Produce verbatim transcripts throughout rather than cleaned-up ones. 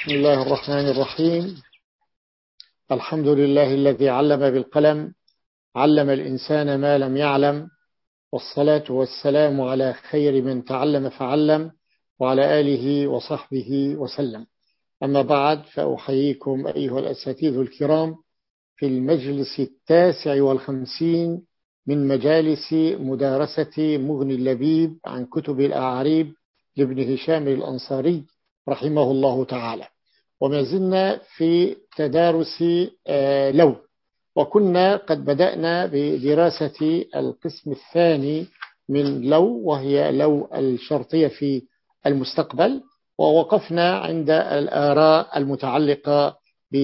بسم الله الرحمن الرحيم. الحمد لله الذي علم بالقلم، علم الإنسان ما لم يعلم، والصلاة والسلام على خير من تعلم فعلم، وعلى آله وصحبه وسلم. أما بعد، فأحييكم أيها الأساتذة الكرام في المجلس التاسع والخمسين من مجالس مدارسة مغني اللبيب عن كتب الأعاريب لابن هشام الأنصاري رحمه الله تعالى. وما زلنا في تدارس لو، وكنا قد بدأنا بدراسة القسم الثاني من لو، وهي لو الشرطية في المستقبل، ووقفنا عند الآراء المتعلقة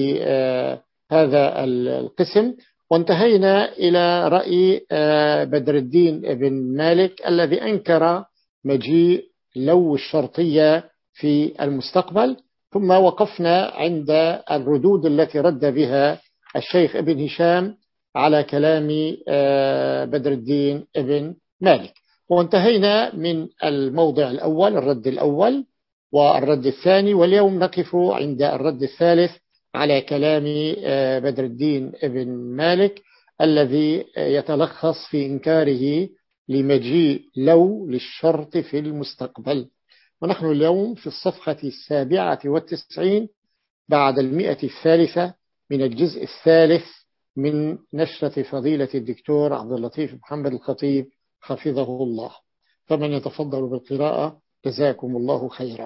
بهذا القسم، وانتهينا إلى رأي بدر الدين بن مالك الذي أنكر مجيء لو الشرطية في المستقبل. ثم وقفنا عند الردود التي رد بها الشيخ ابن هشام على كلام بدر الدين ابن مالك، وانتهينا من الموضع الأول، الرد الأول والرد الثاني، واليوم نقف عند الرد الثالث على كلام بدر الدين ابن مالك الذي يتلخص في إنكاره لمجيء لو للشرط في المستقبل. ونحن اليوم في الصفحة السابعة والتسعين بعد المئة الثالثة من الجزء الثالث من نشرة فضيلة الدكتور عبد اللطيف محمد الخطيب حفظه الله. فمن يتفضل بالقراءة جزاكم الله خيرا.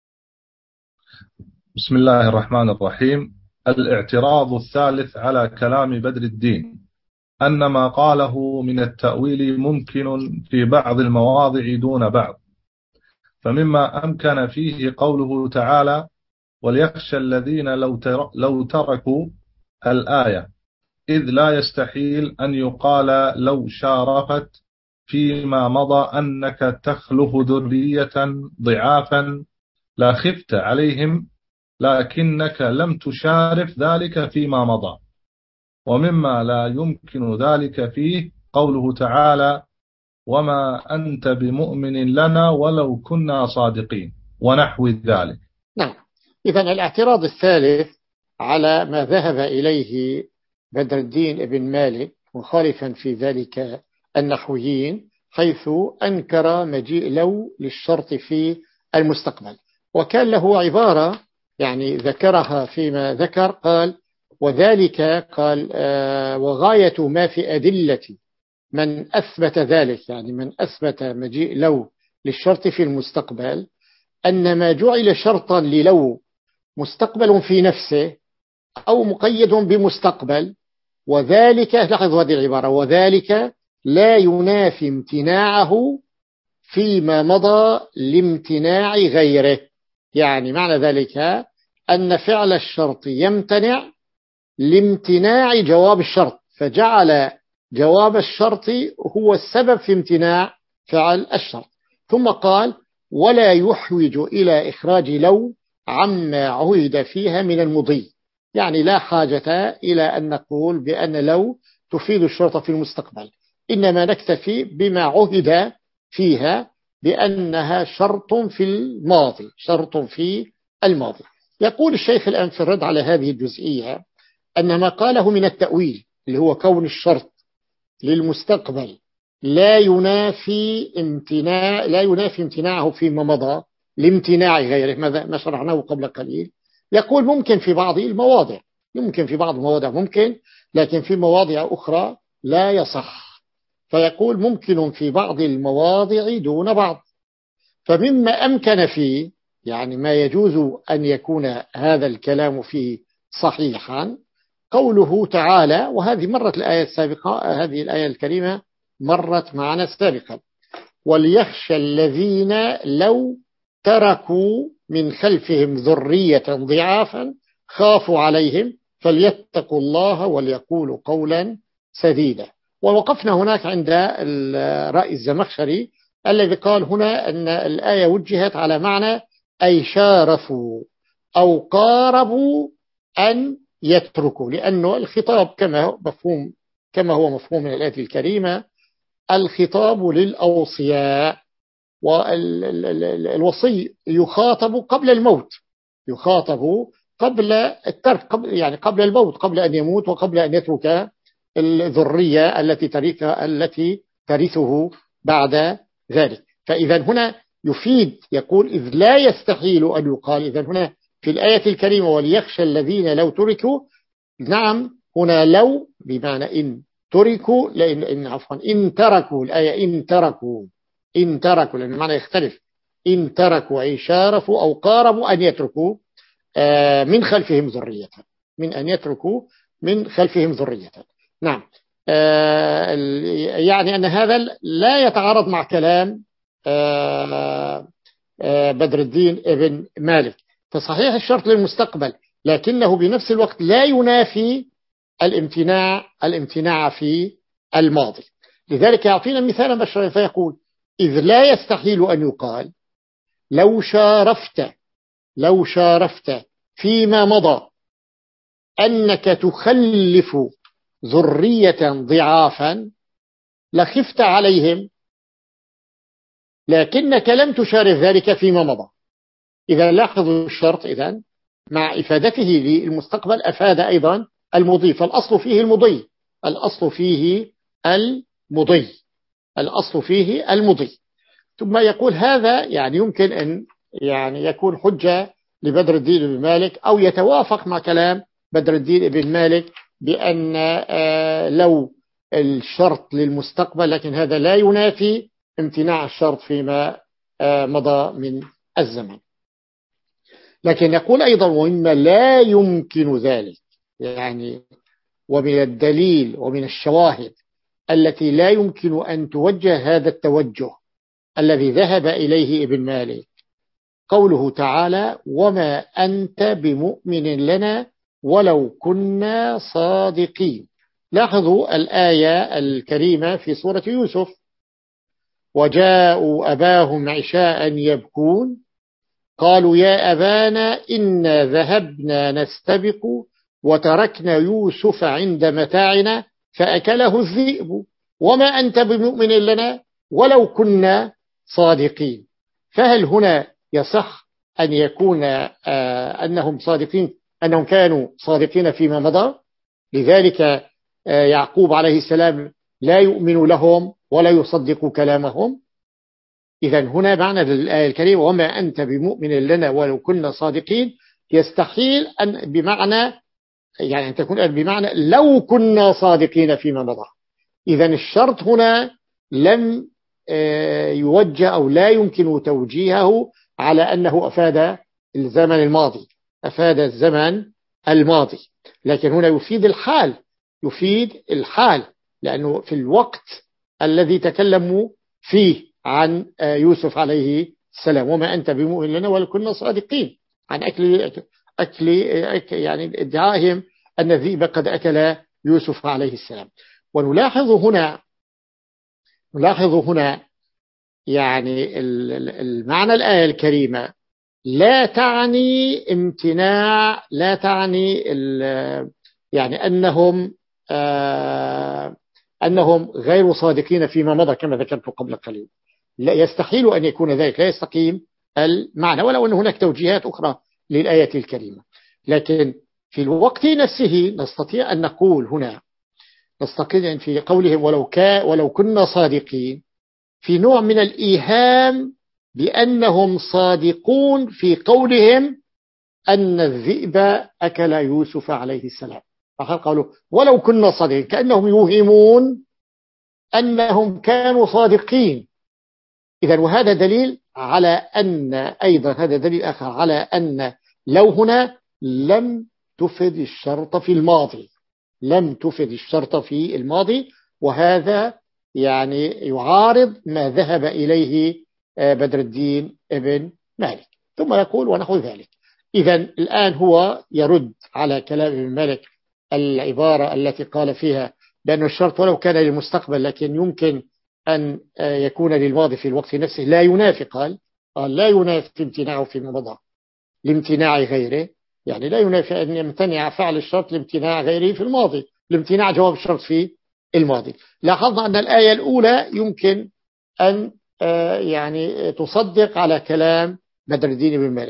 بسم الله الرحمن الرحيم. الاعتراض الثالث على كلام بدر الدين أن ما قاله من التأويل ممكن في بعض المواضع دون بعض، فمما أمكن فيه قوله تعالى: وليخشى الذين لو, تر لو تركوا الآية، إذ لا يستحيل أن يقال لو شارفت فيما مضى أنك تخلف ذرية ضعافا لا خفت عليهم، لكنك لم تشارف ذلك فيما مضى. ومما لا يمكن ذلك فيه قوله تعالى: وما أنت بمؤمن لنا ولو كنا صادقين، ونحو ذلك. نعم، إذن الاعتراض الثالث على ما ذهب إليه بدر الدين ابن مالك مخالفا في ذلك النحويين، حيث أنكر مجيء لو للشرط في المستقبل، وكان له عبارة يعني ذكرها فيما ذكر، قال: وذلك قال آه وغاية ما في أدلة من أثبت ذلك، يعني من أثبت مجيء لو للشرط في المستقبل، أن ما جعل شرطا للو مستقبل في نفسه أو مقيد بمستقبل، وذلك لاحظ هذه العبارة: وذلك لا ينافي امتناعه فيما مضى لامتناع غيره. يعني معنى ذلك أن فعل الشرط يمتنع لامتناع جواب الشرط، فجعل جواب الشرط هو السبب في امتناع فعل الشرط. ثم قال: ولا يحوج إلى إخراج لو عما عهد فيها من المضي. يعني لا حاجة إلى أن نقول بأن لو تفيد الشرط في المستقبل، إنما نكتفي بما عهد فيها بأنها شرط في الماضي، شرط في الماضي. يقول الشيخ الآن في الرد على هذه الجزئية أن ما قاله من التأويل اللي هو كون الشرط للمستقبل لا ينافي امتناع لا ينافي امتناعه فيما مضى لامتناع غيره، ماذا ما شرحناه قبل قليل. يقول ممكن في بعض المواضع، يمكن في بعض المواضع ممكن، لكن في مواضع أخرى لا يصح. فيقول ممكن في بعض المواضع دون بعض. فمما أمكن فيه، يعني ما يجوز أن يكون هذا الكلام فيه صحيحا، قوله تعالى، وهذه مرت الآية السابقة، هذه الآية الكريمة مرت معنا سابقا: وليخشى الذين لو تركوا من خلفهم ذرية ضعافا خافوا عليهم فليتقوا الله وليقولوا قولا سديدا. ووقفنا هناك عند الرأي الزمخشري الذي قال هنا أن الآية وجهت على معنى أي شارفوا أو قاربوا أن يتركوا، لأنه الخطاب كما مفهوم كما هو مفهوم من الآية الكريمة، الخطاب للأوصياء، والوصي يخاطب قبل الموت، يخاطب قبل الترك، قبل يعني قبل الموت، قبل أن يموت وقبل أن يترك الذرية التي ترث التي ترثه بعد ذلك. فإذا هنا يفيد، يقول إذ لا يستحيل أن يقال. إذا هنا في الآية الكريمة وليخشى الذين لو تركوا، نعم هنا لو بمعنى إن تركوا، لأن إن عفوا إن تركوا، الآية إن تركوا إن تركوا لأن المعنى يختلف. إن تركوا أي شارفوا أو قاربوا أن يتركوا من خلفهم ذرية، من أن يتركوا من خلفهم ذرية. نعم يعني أن هذا لا يتعارض مع كلام بدر الدين ابن مالك. فصحيح الشرط للمستقبل، لكنه بنفس الوقت لا ينافي الامتناع الامتناع في الماضي. لذلك يعطينا مثالا بشرا فيقول إذ لا يستحيل أن يقال لو شارفت لو شارفت فيما مضى أنك تخلف ذرية ضعافا لخفت عليهم لكنك لم تشارف ذلك فيما مضى. إذا لاحظوا الشرط إذن مع إفادته للمستقبل أفاد أيضا المضي، فالأصل فيه المضي الأصل فيه المضي الأصل فيه المضي. ثم يقول هذا يعني يمكن أن يعني يكون حجة لبدر الدين بن مالك، أو يتوافق مع كلام بدر الدين بن مالك بأن لو الشرط للمستقبل، لكن هذا لا ينافي امتناع الشرط فيما مضى من الزمن. لكن يقول أيضا ومما لا يمكن ذلك، يعني ومن الدليل ومن الشواهد التي لا يمكن أن توجه هذا التوجه الذي ذهب إليه ابن مالك قوله تعالى وما أنت بمؤمن لنا ولو كنا صادقين. لاحظوا الآية الكريمة في سورة يوسف وجاءوا أباهم عشاء يبكون قالوا يا أبانا إنا ذهبنا نستبق وتركنا يوسف عند متاعنا فأكله الذئب وما أنت بمؤمن لنا ولو كنا صادقين. فهل هنا يصح أن يكون آه أنهم صادقين، أنهم كانوا صادقين فيما مضى؟ لذلك آه يعقوب عليه السلام لا يؤمن لهم ولا يصدق كلامهم. إذا هنا معنى الآية الكريمة وما أنت بمؤمن لنا ولو كنا صادقين يستحيل أن بمعنى يعني أن تكون بمعنى لو كنا صادقين فيما مضى. إذا الشرط هنا لم يوجه أو لا يمكن توجيهه على أنه أفاد الزمن الماضي أفاد الزمن الماضي لكن هنا يفيد الحال يفيد الحال لأنه في الوقت الذي تكلموا فيه عن يوسف عليه السلام وما أنت بمؤمن لنا ولو كنا صادقين عن أكل أكل يعني ادعائهم أن الذئب قد أكل يوسف عليه السلام. ونلاحظ هنا نلاحظ هنا يعني المعنى الآية الكريمة لا تعني امتناع لا تعني يعني أنهم آه أنهم غير صادقين فيما مضى كما ذكرت قبل قليل. لا يستحيل أن يكون ذلك لا يستقيم المعنى ولو أن هناك توجيهات أخرى للآية الكريمة. لكن في الوقت نفسه نستطيع أن نقول هنا نستطيع في قولهم ولو, كا ولو كنا صادقين في نوع من الإيهام بأنهم صادقون في قولهم أن الذئب أكل يوسف عليه السلام. قالوا ولو كنا صادقين كأنهم يوهمون أنهم كانوا صادقين. إذن وهذا دليل على أن أيضا هذا دليل آخر على أن لو هنا لم تفد الشرط في الماضي لم تفد الشرط في الماضي وهذا يعني يعارض ما ذهب إليه بدر الدين ابن مالك. ثم يقول ونحو ذلك. إذن الآن هو يرد على كلام ابن مالك العبارة التي قال فيها بأن الشرط ولو كان للمستقبل لكن يمكن أن يكون للماضي في الوقت نفسه لا ينافي قال قال لا ينافي امتناعه فيما مضى لامتناع غيره يعني لا ينافي أن يمتنع فعل الشرط لامتناع غيره في الماضي لامتناع جواب الشرط في الماضي. لاحظنا أن الآية الأولى يمكن أن يعني تصدق على كلام بدر الدين بن مالك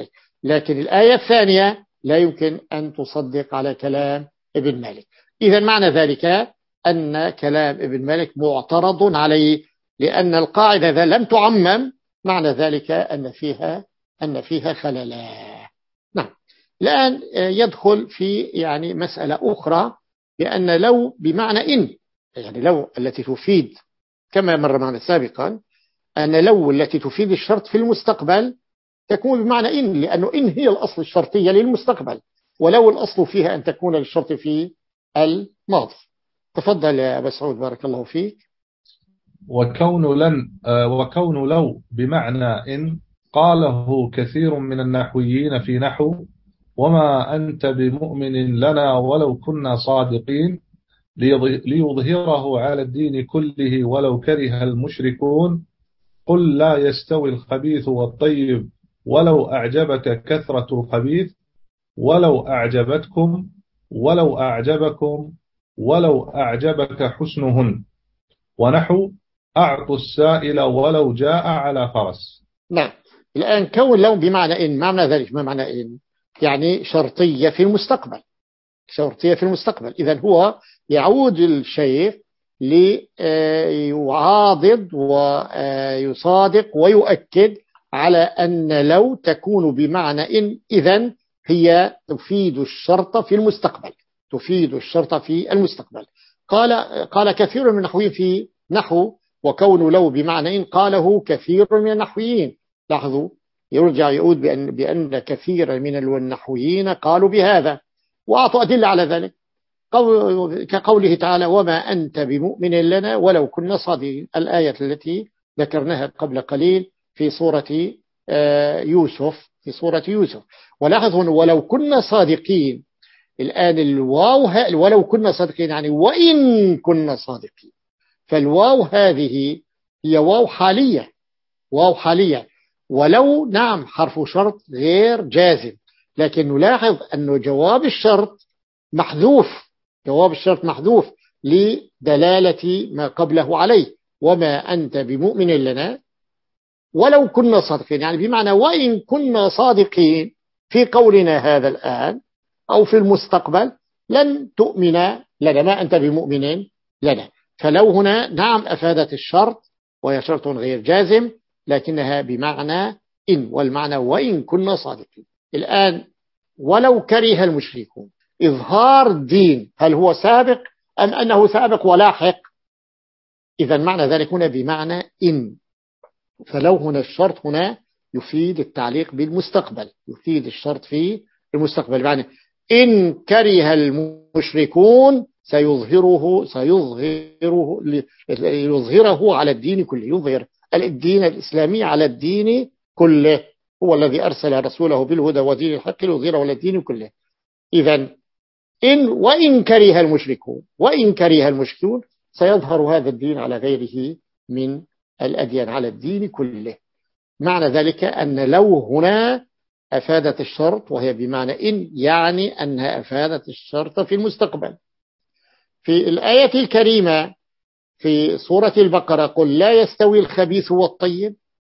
لكن الآية الثانية لا يمكن أن تصدق على كلام ابن مالك. إذا معنى ذلك أن كلام ابن مالك معترض عليه، لأن القاعدة إذا لم تعمم معنى ذلك أن فيها أن فيها خللا. نعم. الآن يدخل في يعني مسألة أخرى، بأن لو بمعنى إن، يعني لو التي تفيد كما مر معنا سابقا أن لو التي تفيد الشرط في المستقبل تكون بمعنى إن، لأنه إن هي الأصل الشرطية للمستقبل، ولو الأصل فيها أن تكون للشرط في الماضي. تفضل يا أبا سعود بارك الله فيك. وكون لن وكون لو بمعنى إن قاله كثير من النحويين في نحو وما أنت بمؤمن لنا ولو كنا صادقين ليظهره على الدين كله ولو كره المشركون قل لا يستوي الخبيث والطيب ولو أعجبك كثرة الخبيث ولو أعجبتكم ولو أعجبكم ولو أعجبك حسنهن ونحو أعطوا السائل ولو جاء على فرس. نعم. الآن كون لو بمعنى إن، ما معنى ذلك؟ ما معنى إن؟ يعني شرطية في المستقبل، شرطية في المستقبل. إذن هو يعود الشيخ ليعاضد ويصادق ويؤكد على أن لو تكون بمعنى إن، إذن هي تفيد الشرط في المستقبل، تفيد الشرط في المستقبل. قال قال كثير من النحويين في نحو وكون لو بمعنى إن قاله كثير من النحويين. لاحظوا يرجع يعود بأن, بأن كثير من النحويين قالوا بهذا وأعطوا أدلة على ذلك، كقوله تعالى وما أنت بمؤمن لنا ولو كنا صادقين، الآية التي ذكرناها قبل قليل في سورة يوسف في سورة يوسف. ولاحظوا ولو كنا صادقين، الآن الواو ولو كنا صادقين يعني وإن كنا صادقين، فالواو هذه هي واو حالية، واو حالية. ولو نعم حرف شرط غير جازم، لكن نلاحظ أنه جواب الشرط محذوف، جواب الشرط محذوف لدلالة ما قبله عليه، وما أنت بمؤمن لنا ولو كنا صادقين، يعني بمعنى وإن كنا صادقين في قولنا هذا الآن أو في المستقبل لن تؤمن لنا، ما أنت بمؤمن لنا. فلو هنا نعم أفادت الشرط وهي شرط غير جازم، لكنها بمعنى إن، والمعنى وإن كنا صادقين. الآن ولو كره المشركون، إظهار الدين هل هو سابق أم أنه سابق ولاحق؟ إذا معنى ذلك هنا بمعنى إن، فلو هنا الشرط هنا يفيد التعليق بالمستقبل، يفيد الشرط في المستقبل، يعني إن كره المشركون سيظهره سيظهره يظهره على الدين كله، يظهر الدين الإسلامي على الدين كله، هو الذي أرسل رسوله بالهدى ودين الحق ليظهره على الدين كله. إذن إن وإن كره المشركون، وإن كره المشركون سيظهر هذا الدين على غيره من الأديان على الدين كله. معنى ذلك أن لو هنا أفادت الشرط وهي بمعنى إن، يعني أنها أفادت الشرط في المستقبل. في الآية الكريمة في سورة البقرة قل لا يستوي الخبيث والطيب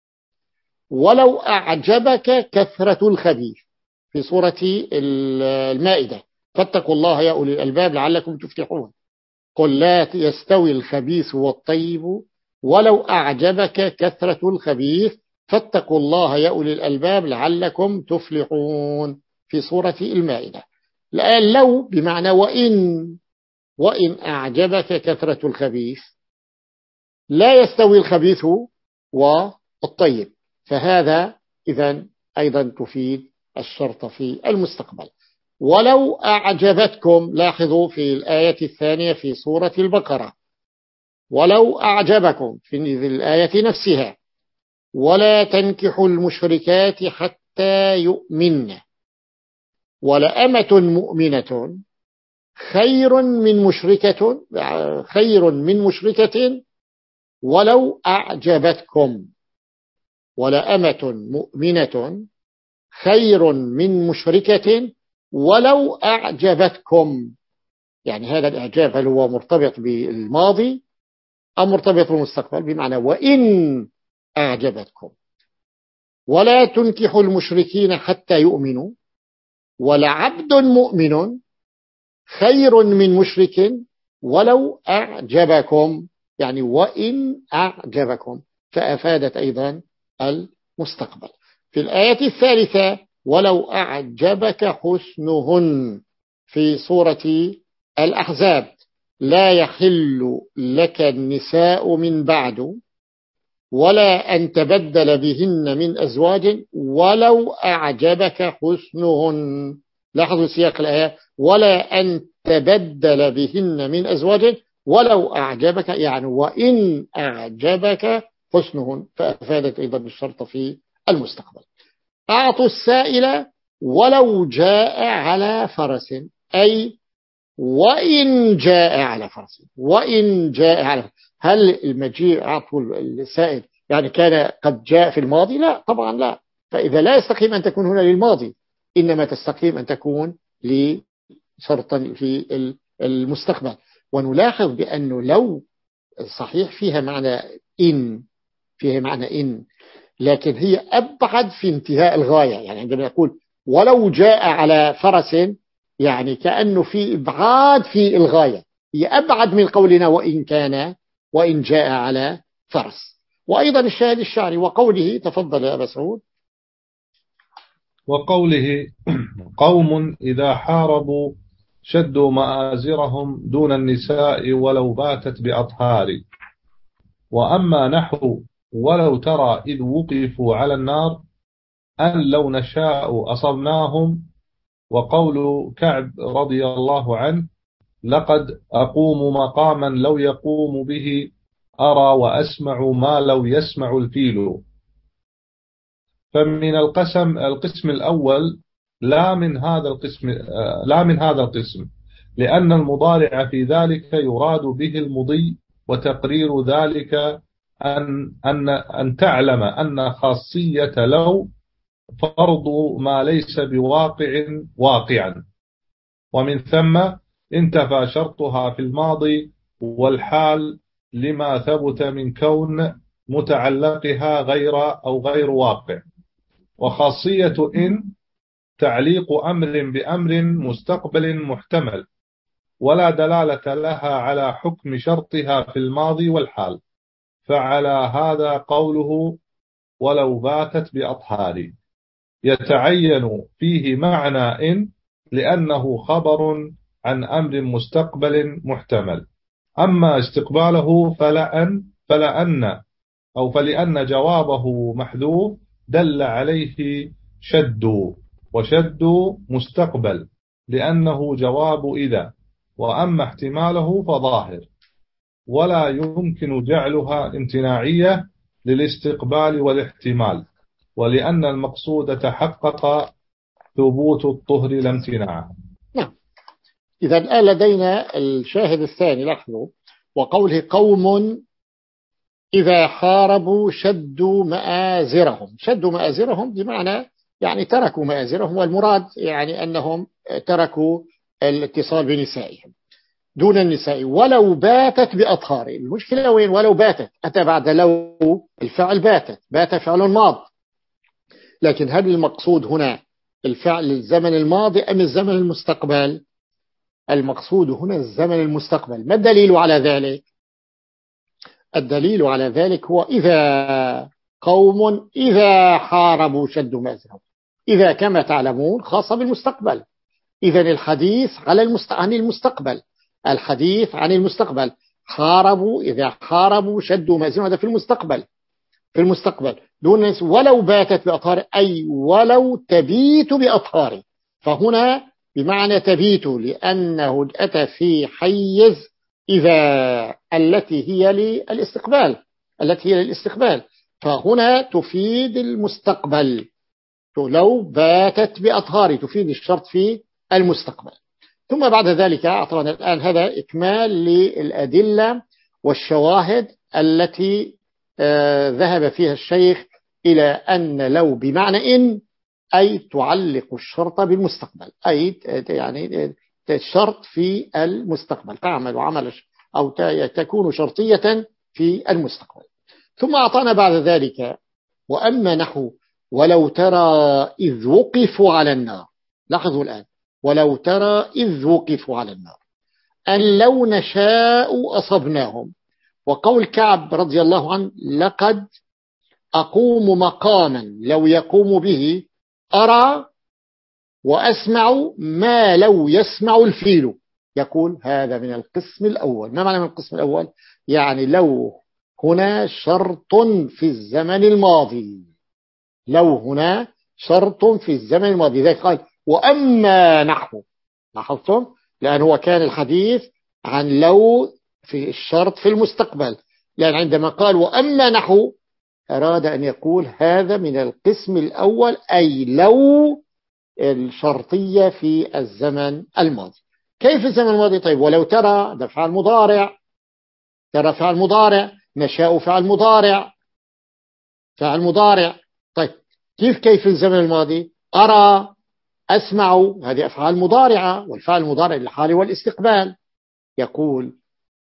ولو أعجبك كثرة الخبيث، في سورة المائدة فاتقوا الله يا أولي الألباب لعلكم تفلحون. قل لا يستوي الخبيث والطيب ولو أعجبك كثرة الخبيث فاتقوا الله يا أولي الألباب لعلكم تفلحون، في سورة المائدة. الآن لو بمعنى وإن، وإن أعجبك كثرة الخبيث لا يستوي الخبيث والطيب، فهذا إذن أيضا تفيد الشرط في المستقبل. ولو أعجبتكم، لاحظوا في الآية الثانية في سورة البقرة ولو أعجبكم في الآية نفسها ولا تنكحوا المشركات حتى يؤمن ولأمة مؤمنة خير من مشركة خير من مشركة ولو أعجبتكم، ولأمة مؤمنة خير من مشركة ولو أعجبتكم. يعني هذا الإعجاب هل هو مرتبط بالماضي أم مرتبط بالمستقبل؟ بمعنى وإن أعجبتكم. ولا تنكحوا المشركين حتى يؤمنوا ولعبد مؤمن خير من مشرك ولو أعجبكم، يعني وإن أعجبكم، فأفادت أيضا المستقبل. في الآية الثالثة ولو أعجبك حسنهن في سورة الأحزاب لا يحل لك النساء من بعد ولا أن تبدل بهن من أزواج ولو أعجبك حسنهن. لاحظوا سياق الآية، ولا أن تبدل بهن من أزواج ولو أعجبك، يعني وإن أعجبك حسنهن، فأفادت أيضا الشرط في المستقبل. أعطوا السائل ولو جاء على فرس، أي وإن جاء على فرس، وإن جاء على فرس. هل المجيء أعطوا السائل يعني كان قد جاء في الماضي؟ لا طبعا لا. فإذا لا يستقيم أن تكون هنا للماضي، إنما تستقيم أن تكون لشرطا في المستقبل. ونلاحظ بأنه لو صحيح فيها معنى إن، فيها معنى إن، لكن هي أبعد في انتهاء الغاية. يعني عندما نقول ولو جاء على فرس، يعني كأنه في إبعاد في الغاية، هي أبعد من قولنا وإن كان وإن جاء على فرس. وأيضا الشاهد الشعري وقوله، تفضل يا أبا سعود. وقوله قوم إذا حاربوا شدوا مآزرهم دون النساء ولو باتت بأطهار. وأما نحو ولو ترى إذ وقفوا على النار أن لو نشاء أصبناهم. وقول كعب رضي الله عنه لقد أقوم مقاما لو يقوم به أرى وأسمع ما لو يسمع الفيل. فمن القسم القسم الأول لا من هذا القسم لا من هذا القسم لأن المضارع في ذلك يراد به المضي، وتقرير ذلك أن أن أن تعلم أن خاصية لو فرض ما ليس بواقع واقعا، ومن ثم انتفى شرطها في الماضي والحال لما ثبت من كون متعلقها غير أو غير واقع. وخاصية إن تعليق أمر بأمر مستقبل محتمل، ولا دلالة لها على حكم شرطها في الماضي والحال، فعلى هذا قوله ولو باتت بأطهار يتعين فيه معنى إن لأنه خبر عن أمر مستقبل محتمل. أما استقباله فلأن فلأن أو فلأن جوابه محذوف دل عليه شد، وشد مستقبل لأنه جواب إذا، وأما احتماله فظاهر، ولا يمكن جعلها امتناعية للاستقبال والاحتمال، ولأن المقصود تحقق ثبوت الطهر لا امتناع. نعم. إذا الآن لدينا الشاهد الثاني، لاحظوا وقوله قوم إذا حاربوا شدوا مآزرهم. شدوا مآزرهم بمعنى يعني تركوا مآزرهم، والمراد يعني أنهم تركوا الاتصال بنسائهم دون النساء ولو باتت بأطهار. المشكلة وين؟ ولو باتت، أتى بعد لو الفعل باتت، بات فعل ماض، لكن هل المقصود هنا الفعل الزمن الماضي أم الزمن المستقبل؟ المقصود هنا الزمن المستقبل. ما الدليل على ذلك؟ الدليل على ذلك هو إذا قوم إذا حاربوا شدوا مأزرهم. إذا كما تعلمون خاصة بالمستقبل، إذا الحديث على المست... عن المستقبل، الحديث عن المستقبل. حاربوا إذا حاربوا شدوا مأزرهم، هذا في المستقبل، في المستقبل دون ولو باتت بأطهار، أي ولو تبيت بأطهار. فهنا بمعنى تبيت لأنه أتى في حيز إذا التي هي للاستقبال، التي هي للاستقبال، فهنا تفيد المستقبل. لو باتت بأطهار تفيد الشرط في المستقبل. ثم بعد ذلك أعطانا الآن هذا إكمال للأدلة والشواهد التي آه ذهب فيها الشيخ إلى أن لو بمعنى إن أي تعلق الشرط بالمستقبل، أي يعني الشرط في المستقبل، تعمل عمل أو تكون شرطية في المستقبل. ثم أعطانا بعد ذلك وأما نحو ولو ترى إذ وقفوا على النار. لاحظوا الآن، ولو ترى إذ وقفوا على النار أن لو نشاء أصبناهم. وقول كعب رضي الله عنه: لقد أقوم مقاما لو يقوم به أرى وأسمع ما لو يسمع الفيل. يقول هذا من القسم الأول. ما معنى من القسم الأول؟ يعني لو هنا شرط في الزمن الماضي، لو هنا شرط في الزمن الماضي. ذلك قال وأما نحو. لاحظتم؟ لأنه هو كان الحديث عن لو في الشرط في المستقبل، لأن عندما قال وأما نحو أراد أن يقول هذا من القسم الأول، أي لو الشرطية في الزمن الماضي. كيف الزمن الماضي؟ طيب ولو ترى ده فعل مضارع، ترى فعل مضارع، نشاء فعل مضارع، فعل مضارع. طيب كيف كيف الزمن الماضي؟ أرى أسمع، هذه أفعال مضارعة، والفعل المضارع للحال والاستقبال. يقول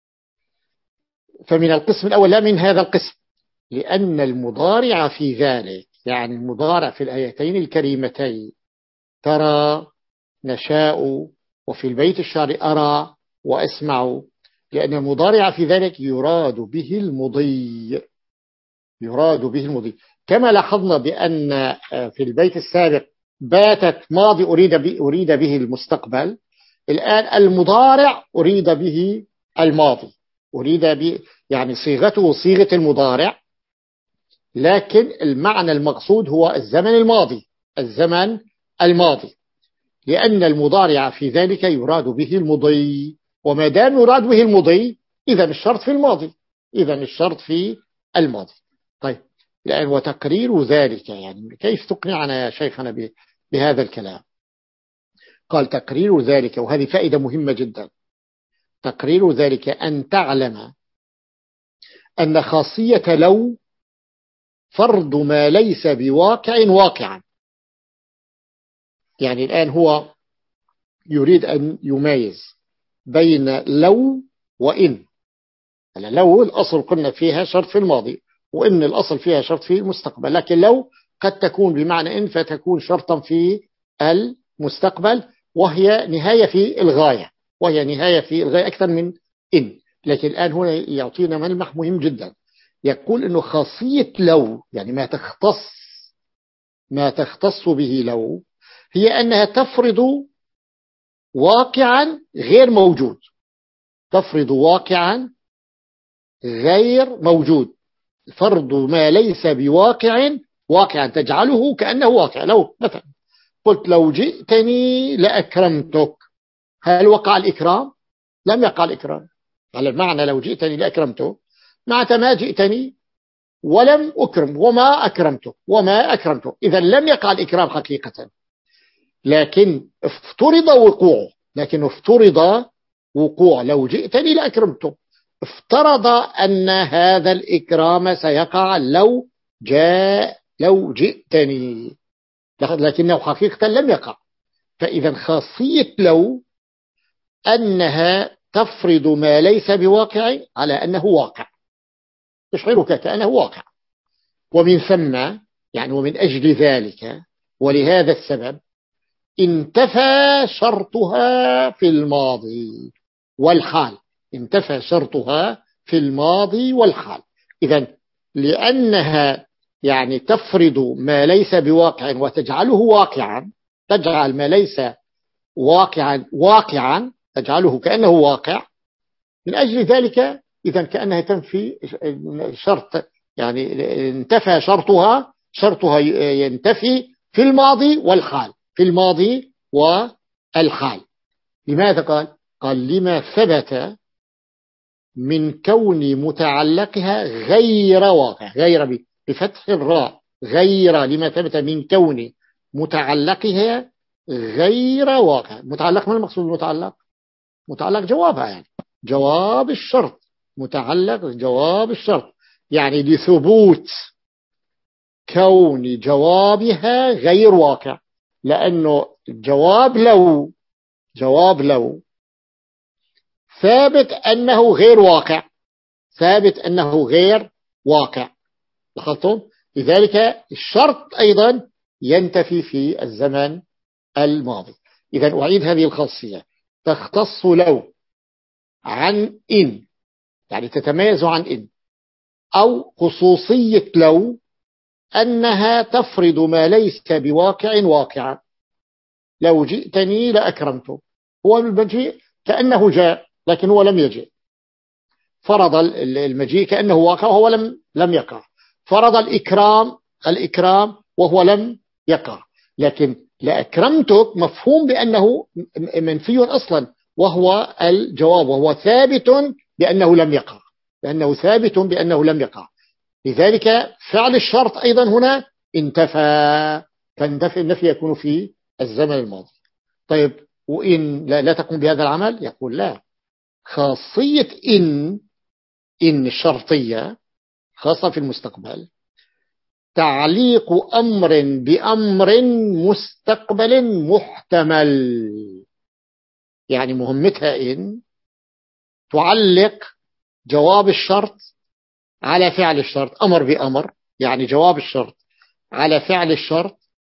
فمن القسم الأول لا من هذا القسم، لأن المضارع في ذلك، يعني المضارع في الآيتين الكريمتين ترى نشاء، وفي البيت الشعري أرى وأسمع، لأن المضارع في ذلك يراد به المضي، يراد به المضي. كما لاحظنا بأن في البيت السابق باتت ماضي أريد به, أريد به المستقبل، الآن المضارع أريد به الماضي، أريد به يعني صيغته صيغة المضارع، لكن المعنى المقصود هو الزمن الماضي، الزمن الماضي، لأن المضارع في ذلك يراد به المضي، وما دام يراد به المضي إذا الشرط في الماضي، إذا الشرط في الماضي. طيب لأن وتقرير ذلك، يعني كيف تقنعنا يا شيخنا بهذا الكلام؟ قال تقرير ذلك، وهذه فائدة مهمة جدا، تقرير ذلك أن تعلم أن خاصية لو فرض ما ليس بواقع واقعا. يعني الآن هو يريد أن يميز بين لو وإن. لو الأصل قلنا فيها شرط في الماضي، وإن الأصل فيها شرط في المستقبل، لكن لو قد تكون بمعنى إن فتكون شرطا في المستقبل، وهي نهاية في الغاية، وهي نهاية في الغاية أكثر من إن. لكن الآن هنا يعطينا ملمح مهم جدا، يقول إنه خاصية لو، يعني ما تختص ما تختص به لو، هي أنها تفرض واقعا غير موجود، تفرض واقعا غير موجود، فرض ما ليس بواقع واقعا، تجعله كأنه واقع. لو مثلا قلت لو جئتني لأكرمتك، هل وقع الإكرام؟ لم يقع الإكرام. على المعنى لو جئتني لأكرمتك معنى ما جئتني ولم أكرم، وما أكرمتك وما أكرمتك، إذا لم يقع الإكرام حقيقة، لكن افترض وقوعه، لكن افترض وقوع لو جئتني لأكرمتك، افترض أن هذا الإكرام سيقع لو جاء لو جئتني، لكنه حقيقة لم يقع. فإذا خاصية لو أنها تفرض ما ليس بواقع على أنه واقع، تشعرك كأنه واقع. ومن ثم يعني ومن أجل ذلك ولهذا السبب انتفى شرطها في الماضي والحال، انتفى شرطها في الماضي والحال. إذن لأنها يعني تفرض ما ليس بواقع وتجعله واقعا، تجعل ما ليس واقعا واقعا، تجعله كأنه واقع، من أجل ذلك إذن كأنها تنفي شرط، يعني انتفى شرطها، شرطها ينتفي في الماضي والحال، في الماضي والحال. لماذا قال؟ قال لما ثبت من كون متعلقها غير واقع، غير بفتح الراء، غير لما ثبت من كون متعلقها غير واقع. متعلق، ما المقصود المتعلق؟ متعلق جوابها، يعني جواب الشرط، متعلق جواب الشرط، يعني لثبوت كون جوابها غير واقع، لأنه جواب لو جواب لو ثابت أنه غير واقع، ثابت أنه غير واقع. لاحظتم؟ لذلك الشرط أيضا ينتفي في الزمن الماضي. إذا أعيد هذه الخاصية، تختص لو عن إن، يعني تتميز عن إن، أو خصوصية لو أنها تفرض ما ليس بواقع واقعا. لو جئتني لأكرمته، هو المجيء كأنه جاء لكن هو لم يجئ، فرض المجيء كأنه واقع وهو لم لم يقع، فرض الإكرام الإكرام وهو لم يقع. لكن لأكرمتك مفهوم بأنه منفي أصلا، وهو الجواب، وهو ثابت بأنه لم يقع، لأنه ثابت بأنه لم يقع. لذلك فعل الشرط أيضا هنا انتفى، فانتفى النفي يكون في الزمن الماضي. طيب وإن لا, لا تقوم بهذا العمل؟ يقول لا، خاصية إن إن الشرطية خاصة في المستقبل، تعليق أمر بأمر مستقبل محتمل. يعني مهمتها إن تعلق جواب الشرط على فعل الشرط، أمر بأمر، يعني جواب الشرط على فعل الشرط،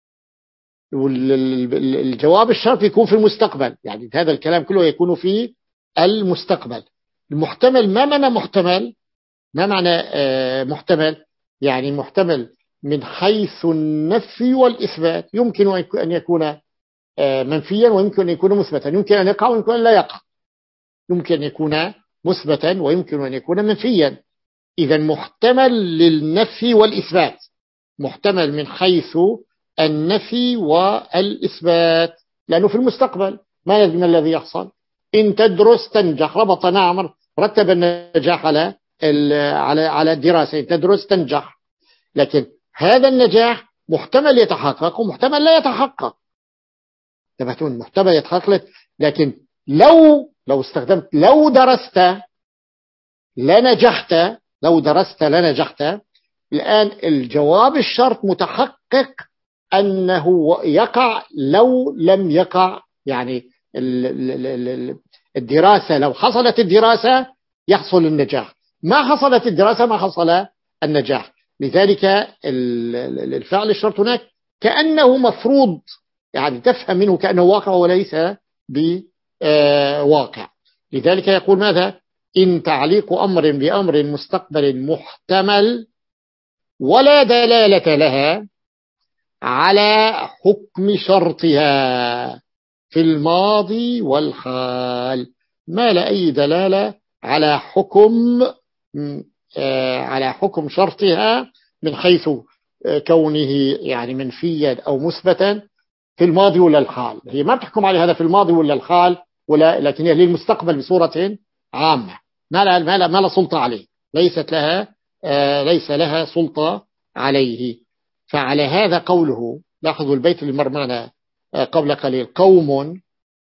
والجواب الشرط يكون في المستقبل، يعني هذا الكلام كله يكون في المستقبل. المحتمل، ما معنى محتمل؟ ما معنى آه محتمل؟ يعني محتمل من حيث النفي والإثبات، يمكن أن يكون آه منفيا ويمكن أن يكون مثبتا، يمكن أن يقع ويمكن أن لا يقع، يمكن أن يكون مثبتا ويمكن أن يكون منفيا. إذا محتمل للنفي والإثبات، محتمل من حيث النفي والإثبات، لأنه في المستقبل. ما الذي يحصل؟ إن تدرس تنجح، ربط نعم، رتب النجاح على على على الدراسة، إن تدرس تنجح. لكن هذا النجاح محتمل يتحقق ومحتمل لا يتحقق، تبعتون، محتمل يتحقق. لكن لو لو استخدمت لو درست لنجحت، لو درست لنجحت، الآن الجواب الشرط متحقق أنه يقع لو لم يقع. يعني الدراسة، لو حصلت الدراسة يحصل النجاح، ما حصلت الدراسة ما حصل النجاح. لذلك الفعل الشرط هناك كأنه مفروض، يعني تفهم منه كأنه واقع وليس بواقع. لذلك يقول ماذا؟ إن تعليق أمر بأمر مستقبل محتمل ولا دلالة لها على حكم شرطها في الماضي والحال. ما لا أي دلالة على حكم على حكم شرطها من حيث كونه يعني منفيا أو مثبتا في الماضي ولا الحال. هي ما بتحكم على هذا في الماضي ولا الحال، ولا لكن هي للمستقبل بصورة عامة، ما لا ما لا ما لا سلطة عليه، ليست لها آه ليس لها سلطة عليه. فعلى هذا قوله، لاحظوا البيت اللي مر معنا آه قبل قليل، قوم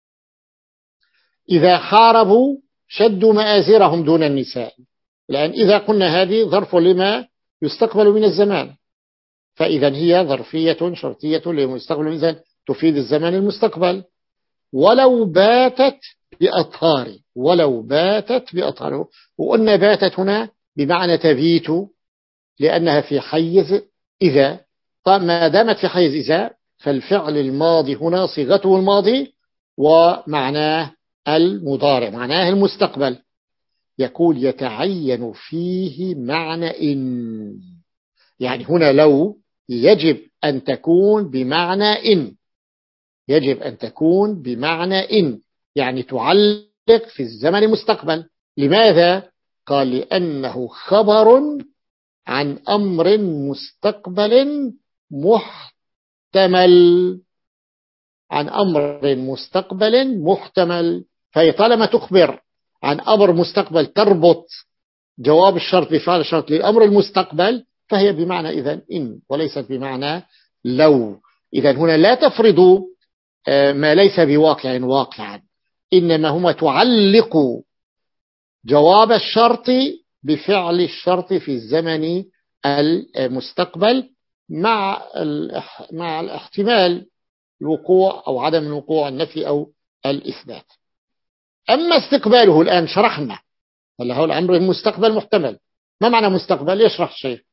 إذا حاربوا شدوا مآزرهم دون النساء. لأن إذا قلنا هذه ظرف لما يستقبل من الزمان، فإذا هي ظرفية شرطية لمستقبل من الزمان تفيد الزمان المستقبل. ولو باتت بأطهار، ولو باتت بأطهار، وقلنا باتت هنا بمعنى تبيت لأنها في حيز إذا. طيب ما دامت في حيز إذا فالفعل الماضي هنا صيغته الماضي ومعناه المضارع، معناه المستقبل. يقول يتعين فيه معنى إن، يعني هنا لو يجب أن تكون بمعنى إن، يجب أن تكون بمعنى إن، يعني تعلق في الزمن المستقبل. لماذا؟ قال لأنه خبر عن أمر مستقبل محتمل، عن أمر مستقبل محتمل. فطالما تخبر عن أمر مستقبل تربط جواب الشرط بفعل الشرط للأمر المستقبل، فهي بمعنى إذن إن وليست بمعنى لو. إذن هنا لا تفرضوا ما ليس بواقع واقعا، إنما هما تعلق جواب الشرط بفعل الشرط في الزمن المستقبل مع مع الاحتمال الوقوع أو عدم الوقوع، النفي أو الإثبات. أما استقباله الآن شرحنا، هلا هو الأمر المستقبل محتمل. ما معنى مستقبل؟ يشرح الشيخ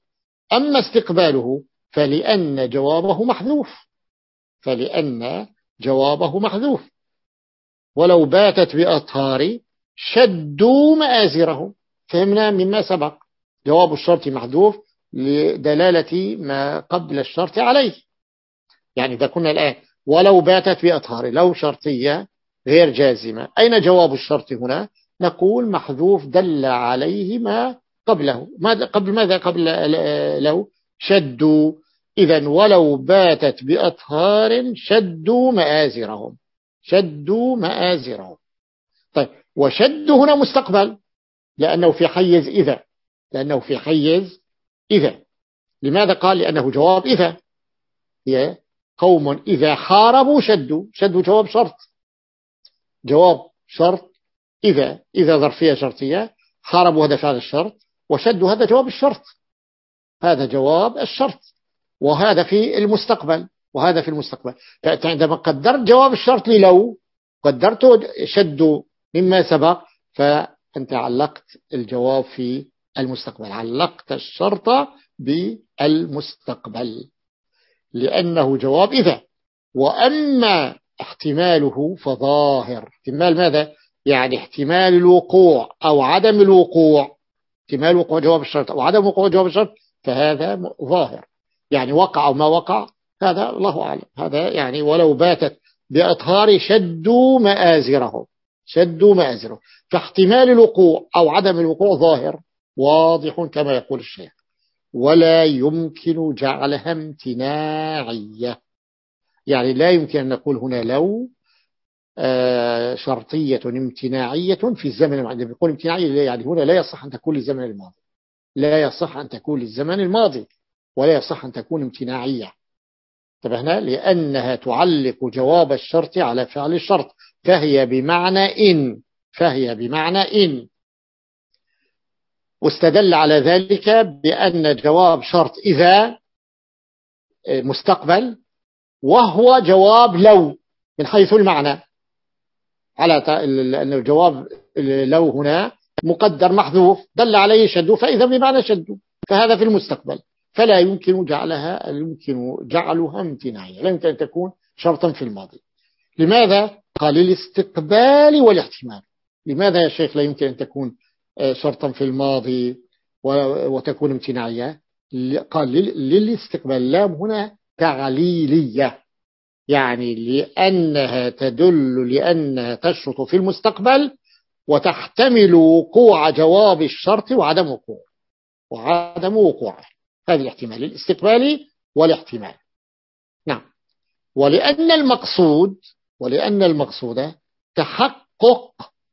أما استقباله فلأن جوابه محذوف فلأن جوابه محذوف ولو باتت بأطهار شدوا مآزره. فهمنا مما سبق جواب الشرط محذوف لدلالة ما قبل الشرط عليه. يعني إذا كنا الآن ولو باتت بأطهار لو شرطية غير جازمة، أين جواب الشرط هنا؟ نقول محذوف دل عليه ما قبله. ماذا قبل ماذا قبل لو؟ شدوا. إذن ولو باتت بأطهار شدوا مآزرهم شدوا مآزرهم. طيب وشد هنا مستقبل لأنه في حيز إذا لأنه في حيز إذا. لماذا قال؟ لأنه جواب إذا. هي قوم إذا حاربوا شدوا. شدوا جواب شرط جواب شرط إذا إذا ظرفية شرطية. حاربوا هذا فعل الشرط وشدوا هذا جواب الشرط. هذا جواب الشرط وهذا في المستقبل وهذا في المستقبل. فعندما قدرت جواب الشرط لو قدرت شدوا مما سبق فأنت علقت الجواب في المستقبل. علقت الشرط بالمستقبل لأنه جواب إذا. وأما احتماله فظاهر. احتمال ماذا؟ يعني احتمال الوقوع أو عدم الوقوع. احتمال وقوع جواب الشرط أو عدم وقوع جواب الشرط فهذا ظاهر. يعني وقع أو ما وقع هذا الله أعلم. هذا يعني ولو باتت بأطهار شدوا مآزره شدوا مآزره. فاحتمال الوقوع أو عدم الوقوع ظاهر واضح كما يقول الشيخ. ولا يمكن جعلها امتناعية. يعني لا يمكن أن نقول هنا لو شرطية امتناعية في الزمن الماضي. بيقول امتناعية يعني هنا لا يصح أن تكون للزمن الماضي لا يصح أن تكون للزمن الماضي ولا يصح أن تكون امتناعية. انتبهنا لأنها تعلق جواب الشرط على فعل الشرط فهي بمعنى إن فهي بمعنى إن. واستدل على ذلك بأن جواب شرط إذا مستقبل وهو جواب لو من حيث المعنى على أن الجواب لو هنا مقدر محذوف دل عليه شدوا فإذا بمعنى شدوا فهذا في المستقبل فلا يمكن جعلها يمكن جعلها امتناعية. لا يمكن أن تكون شرطا في الماضي. لماذا؟ قال الاستقبال والاحتمال. لماذا يا شيخ لا يمكن أن تكون شرطا في الماضي وتكون امتناعية؟ قال للاستقبال. لام هنا تعليلية يعني لأنها تدل لأنها تشرط في المستقبل وتحتمل وقوع جواب الشرط وعدم وقوع وعدم وقوعه. هذا الاحتمال الاستقبالي والاحتمال. نعم. ولأن المقصود ولأن المقصود تحقق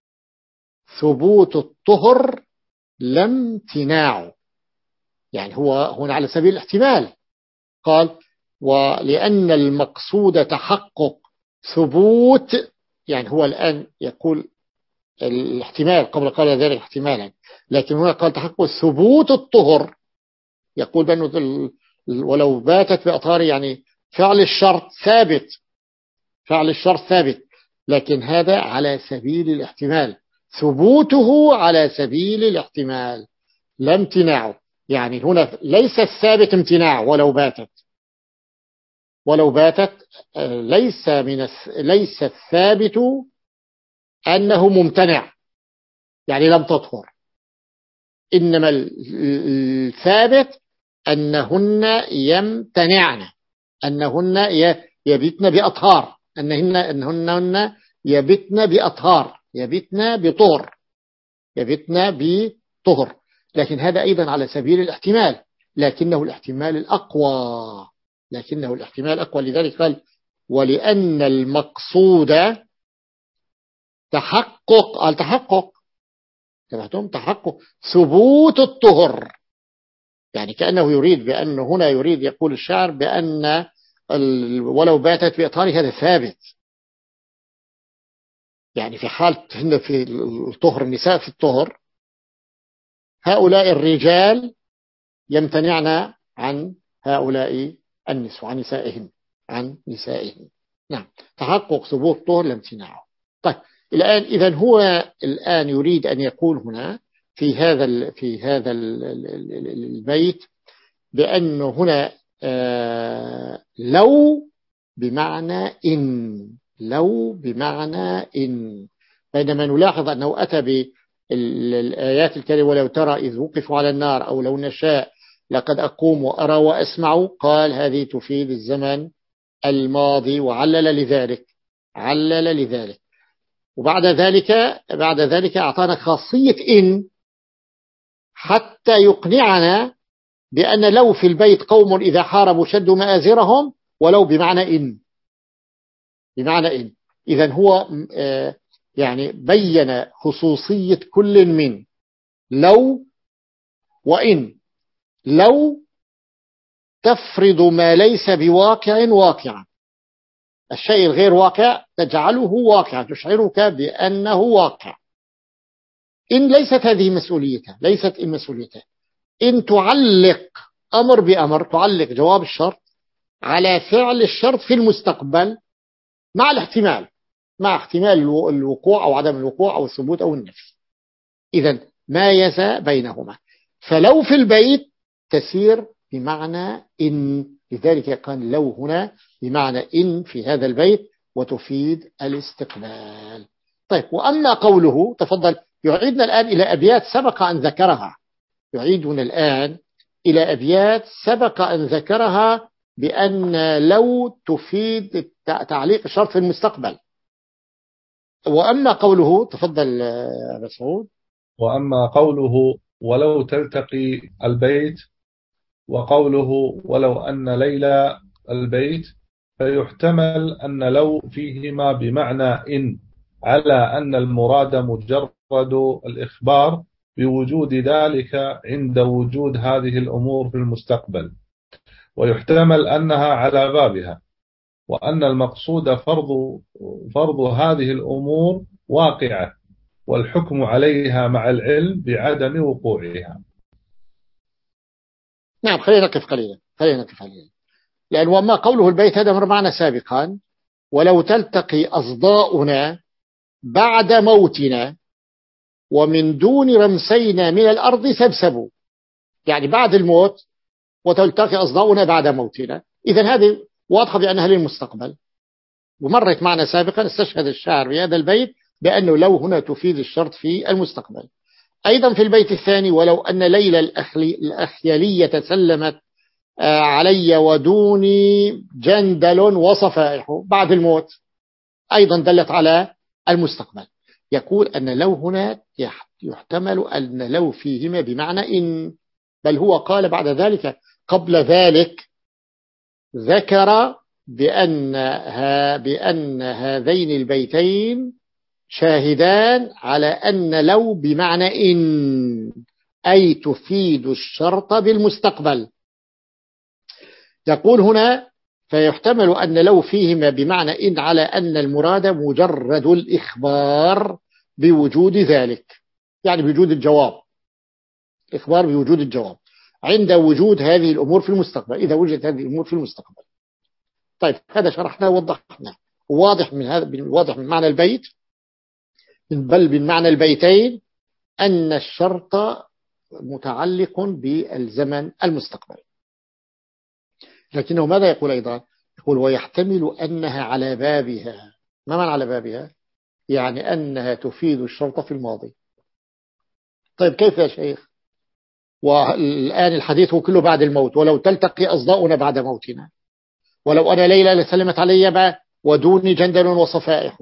ثبوت الطهر لا امتناعه. يعني هو هنا على سبيل الاحتمال قال ولأن المقصود تحقق ثبوت. يعني هو الآن يقول الاحتمال قبل قال ذلك احتمالا لكن هنا قال تحقق ثبوت الطهر. يقول بأنه ولو باتت بأطهار يعني فعل الشرط ثابت فعل الشرط ثابت لكن هذا على سبيل الاحتمال. ثبوته على سبيل الاحتمال لا امتناعه. يعني هنا ليس الثابت امتناع ولو باتت ولو باتت ليس من ليس الثابت أنه ممتنع يعني لم تطهر. إنما الثابت أنهن يمتنعن أنهن يبتن بأطهار أنهن أنهن يبتن بأطهار يبتن بطهر يبتن بطهر. لكن هذا أيضا على سبيل الاحتمال لكنه الاحتمال الأقوى لكنه الاحتمال الأقوى. لذلك قال ولأن المقصود تحقق التحقق تبعتم تحقق ثبوت الطهر. يعني كأنه يريد بأن هنا يريد يقول الشاعر بأن ولو باتت بأطهار هذا ثابت. يعني في حال في الطهر النساء في الطهر هؤلاء الرجال يمتنعن عن هؤلاء النساء عن نسائهم عن نسائهم. نعم. تحقق ثبوت طهر لامتناعه. طيب الآن إذن هو الآن يريد أن يقول هنا في هذا في هذا البيت بأنه هنا آه لو بمعنى إن، لو بمعنى إن، بينما نلاحظ أنه أتى بالآيات الكريمة ولو ترى إذ وقفوا على النار أو لو نشاء لقد أقوم وأرى وأسمع، قال هذه تفيد الزمن الماضي وعلل لذلك، علل لذلك. وبعد ذلك بعد ذلك أعطانا خاصية إن حتى يقنعنا بأن لو في البيت قوم إذا حاربوا شدوا مآزرهم، ولو بمعنى إن، بمعنى إن. إذن هو يعني بين خصوصية كل من لو وإن. لو تفرض ما ليس بواقع واقعا، الشيء الغير واقع تجعله واقعا، تشعرك بأنه واقع. إن ليست هذه مسؤوليتها، ليست إن مسؤوليتها. إن تعلق أمر بأمر، تعلق جواب الشرط على فعل الشرط في المستقبل مع الاحتمال، مع احتمال الوقوع أو عدم الوقوع أو الثبوت أو النفي. إذن مايز بينهما. فلو في البيت تسير بمعنى إن، لذلك كان لو هنا بمعنى إن في هذا البيت وتفيد الاستقبال. طيب، وأما قوله تفضل يعيدنا الآن إلى أبيات سبق أن ذكرها، يعيدنا الآن إلى أبيات سبق أن ذكرها بأن لو تفيد تعليق الشرط في المستقبل. وأما قوله تفضل مسعود. وأما قوله ولو تلتقي البيت، وقوله ولو أن ليلى البيت، فيحتمل أن لو فيهما بمعنى إن، على أن المراد مجرد الإخبار بوجود ذلك عند وجود هذه الأمور في المستقبل، ويحتمل أنها على بابها، وأن المقصود فرض, فرض هذه الأمور واقعة، والحكم عليها مع العلم بعدم وقوعها. نعم، خلينا نقف قليلا، خلينا نقف قليلا، لأن وما قوله البيت هذا مر معنا سابقا. ولو تلتقي أصداؤنا بعد موتنا ومن دون رمسينا من الأرض سبسبوا، يعني بعد الموت وتلتقي أصداؤنا بعد موتنا. إذن هذه واضحة بأنها للمستقبل، ومرت معنا سابقا. استشهد الشاعر بهذا البيت بأنه لو هنا تفيد الشرط في المستقبل. أيضا في البيت الثاني ولو أن ليلى الأخيلية سلمت علي ودوني جندل وصفائح، بعد الموت، أيضا دلت على المستقبل. يقول أن لو هنا يحتمل أن لو فيهما بمعنى إن، بل هو قال بعد ذلك قبل ذلك ذكر بأن, بأن هذين البيتين شاهدان على أن لو بمعنى إن، أي تفيد الشرط بالمستقبل. يقول هنا فيحتمل أن لو فيهما بمعنى إن على أن المراد مجرد الإخبار بوجود ذلك، يعني بوجود الجواب، إخبار بوجود الجواب عند وجود هذه الأمور في المستقبل، إذا وجدت هذه الأمور في المستقبل. طيب، هذا شرحنا ووضحنا. واضح من هذا، واضح من معنى البيت، بل من معنى البيتين، أن الشرط متعلق بالزمن المستقبل. لكنه ماذا يقول أيضا؟ يقول ويحتمل أنها على بابها. ما معنى على بابها؟ يعني أنها تفيد الشرط في الماضي. طيب كيف يا شيخ؟ والآن الحديث هو كله بعد الموت. ولو تلتقي أصداؤنا بعد موتنا، ولو أنا ليلى لسلمت علي ودوني جندل وصفائح.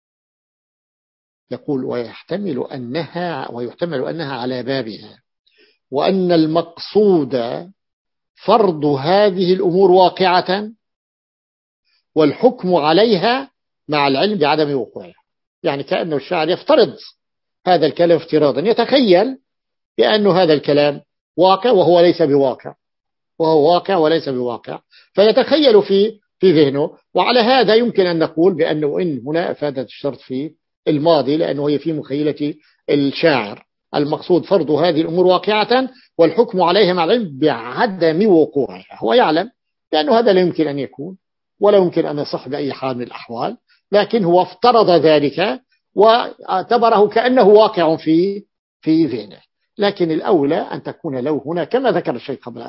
يقول ويحتمل أنها ويحتمل أنها على بابها، وأن المقصود فرض هذه الأمور واقعة والحكم عليها مع العلم بعدم وقوعها. يعني كأنه الشاعر يفترض هذا الكلام افتراضا، يتخيل بأن هذا الكلام واقع وهو ليس بواقع، وهو واقع وليس بواقع، فيتخيل في في ذهنه. وعلى هذا يمكن أن نقول بأنه إن هنا أفادت الشرط في الماضي، لأنه هي في مخيلة الشاعر. المقصود فرض هذه الأمور واقعة والحكم عليها مع العلم بعدم وقوعها. هو يعلم بأنه هذا لا يمكن أن يكون ولا يمكن أن يصح بأي حال من الأحوال، لكن هو افترض ذلك واعتبره كأنه واقع في في ذهنه. لكن الأولى أن تكون لو هنا كما ذكر الشيخ قبل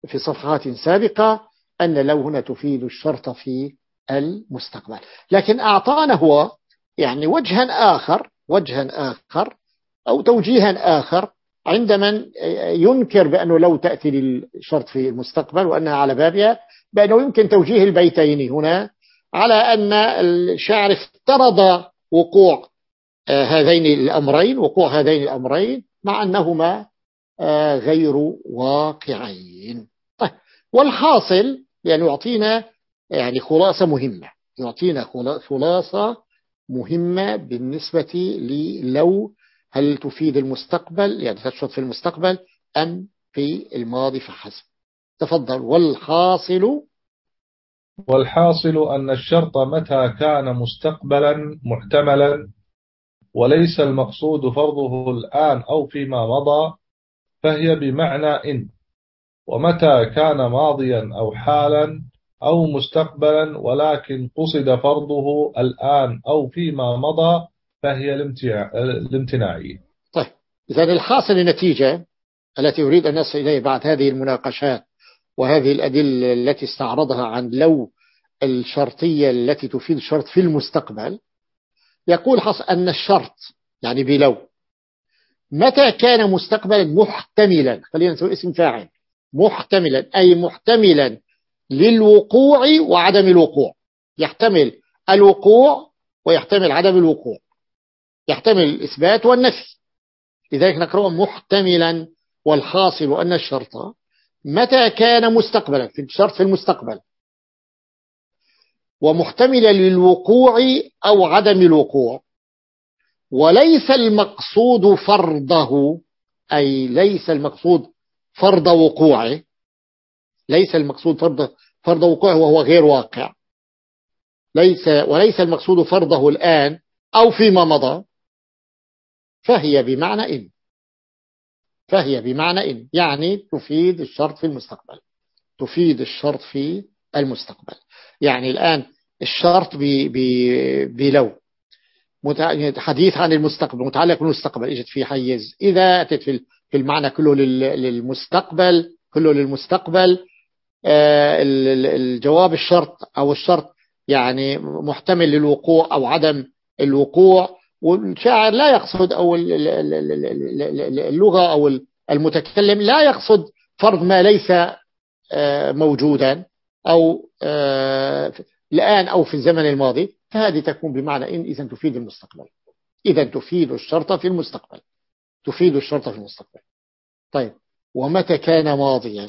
في صفحات سابقة أن لو هنا تفيد الشرط في المستقبل، لكن أعطانا هو يعني وجها آخر وجها آخر أو توجيها آخر عندما ينكر بأنه لو تأتي للشرط في المستقبل وأنها على بابها، بأنه يمكن توجيه البيتين هنا على أن الشاعر افترض وقوع هذين الأمرين وقوع هذين الأمرين مع أنهما غير واقعين. طيب، والحاصل يعني يعطينا يعني خلاصة مهمة يعطينا خلاصة مهمة بالنسبة للو هل تفيد المستقبل يعني تشرط في المستقبل أم في الماضي فحسب. تفضل. والحاصل والحاصل أن الشرط متى كان مستقبلا محتملا وليس المقصود فرضه الآن أو فيما مضى فهي بمعنى إن، ومتى كان ماضيا أو حالا أو مستقبلا ولكن قصد فرضه الآن أو فيما مضى فهي الامتناعية. طيب، إذن الحاصل النتيجة التي أريد أن نصل إليه بعد هذه المناقشات وهذه الأدلة التي استعرضها عن لو الشرطية التي تفيد الشرط في المستقبل، يقول حص أن الشرط يعني بلو متى كان مستقبلا محتملا، خلينا نسوي اسم فاعل، محتملا أي محتملا للوقوع وعدم الوقوع، يحتمل الوقوع ويحتمل عدم الوقوع، يحتمل الإثبات والنفي، لذلك نقرأ محتملا. والحاصل أن الشرط متى كان مستقبلا في الشرط في المستقبل ومحتملا للوقوع أو عدم الوقوع وليس المقصود فرضه، أي ليس المقصود فرض وقوعه، ليس المقصود فرض فرض وقوعه وهو غير واقع، ليس وليس المقصود فرضه الآن أو فيما مضى، فهي بمعنى إن فهي بمعنى إن يعني تفيد الشرط في المستقبل تفيد الشرط في المستقبل. يعني الآن الشرط بلو حديث عن المستقبل متعلق بالمستقبل اجت في حيز، إذا أتت في المعنى كله للمستقبل كله للمستقبل الجواب الشرط أو الشرط يعني محتمل للوقوع أو عدم الوقوع. والشاعر لا يقصد أو اللغة أو المتكلم لا يقصد فرض ما ليس موجودا أو الآن أو في الزمن الماضي، فهذه تكون بمعنى إن إذن تفيد المستقبل، إذن تفيد الشرط في المستقبل تفيد الشرط في المستقبل. طيب، ومتى كان ماضيا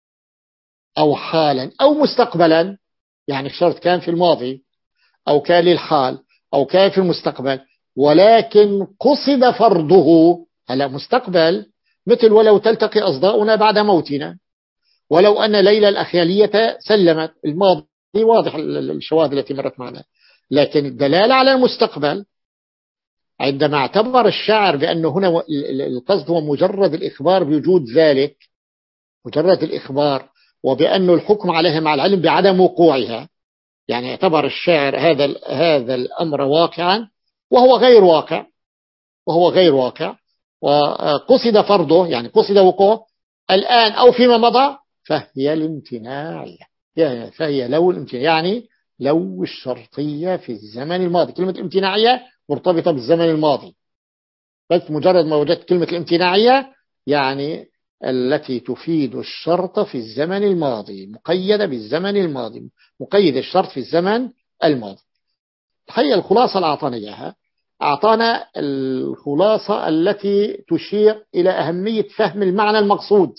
أو حالا أو مستقبلا، يعني الشرط كان في الماضي أو كان للحال أو كان في المستقبل ولكن قصد فرضه هلا مستقبل، مثل ولو تلتقي أصداؤنا بعد موتنا، ولو أن ليلى الأخيالية سلمت، الماضي واضح الشواهد التي مرت معنا، لكن الدلالة على المستقبل عندما اعتبر الشاعر بأنه هنا القصد هو مجرد الإخبار بوجود ذلك مجرد الإخبار وبأنه الحكم عليها مع العلم بعدم وقوعها، يعني اعتبر الشاعر هذا هذا الأمر واقعا وهو غير واقع وهو غير واقع وقصد فرضه يعني قصد وقوعه الآن أو فيما مضى، فهي الامتناعية فهي لو الامتناع يعني لو الشرطية في الزمن الماضي. كلمة الامتناعية مرتبطة بالزمن الماضي، بس مجرد ما وجدت كلمة الامتناعية يعني التي تفيد الشرط في الزمن الماضي مقيدة بالزمن الماضي مقيد الشرط في الزمن الماضي. هي الخلاصة اللي أعطانا إياها، أعطانا الخلاصة التي تشير إلى أهمية فهم المعنى المقصود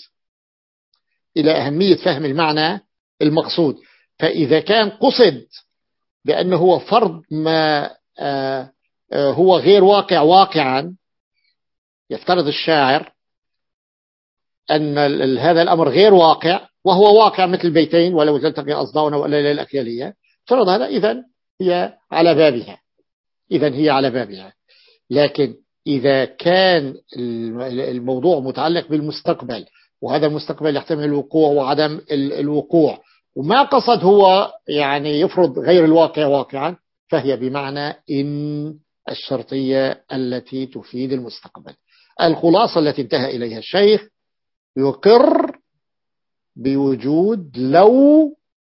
إلى أهمية فهم المعنى المقصود. فإذا كان قصد بأنه هو فرض ما هو غير واقع واقعا، يفترض الشاعر أن هذا الأمر غير واقع وهو واقع مثل بيتين ولو تلتقي أصداؤنا ولا الأخيالية، فرض هذا إذن هي على بابها إذن هي على بابها. لكن إذا كان الموضوع متعلق بالمستقبل وهذا المستقبل يحتمل الوقوع وعدم الوقوع وما قصد هو يعني يفرض غير الواقع واقعا، فهي بمعنى إن الشرطية التي تفيد المستقبل. الخلاصة التي انتهى إليها الشيخ يقر بوجود لو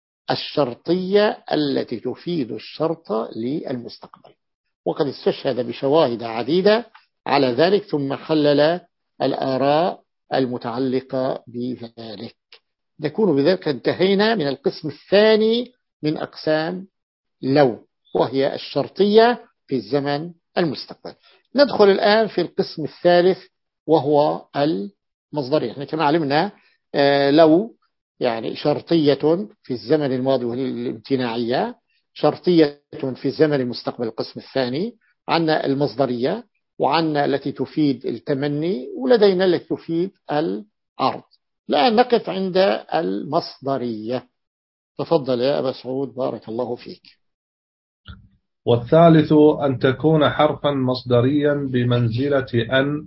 الشرطية التي تفيد الشرط للمستقبل، وقد استشهد بشواهد عديدة على ذلك، ثم حلل الآراء المتعلقة بذلك. نكون بذلك انتهينا من القسم الثاني من أقسام لو، وهي الشرطية في الزمن المستقبل. ندخل الآن في القسم الثالث وهو المصدرية. يعني كما علمنا لو يعني شرطية في الزمن الماضي وهي الامتناعية، شرطية في الزمن المستقبل القسم الثاني، عنا المصدرية، وعنا التي تفيد التمني، ولدينا التي تفيد العرض. الآن نقف عند المصدرية. تفضل يا أبا سعود بارك الله فيك. والثالث أن تكون حرفا مصدريا بمنزلة أن،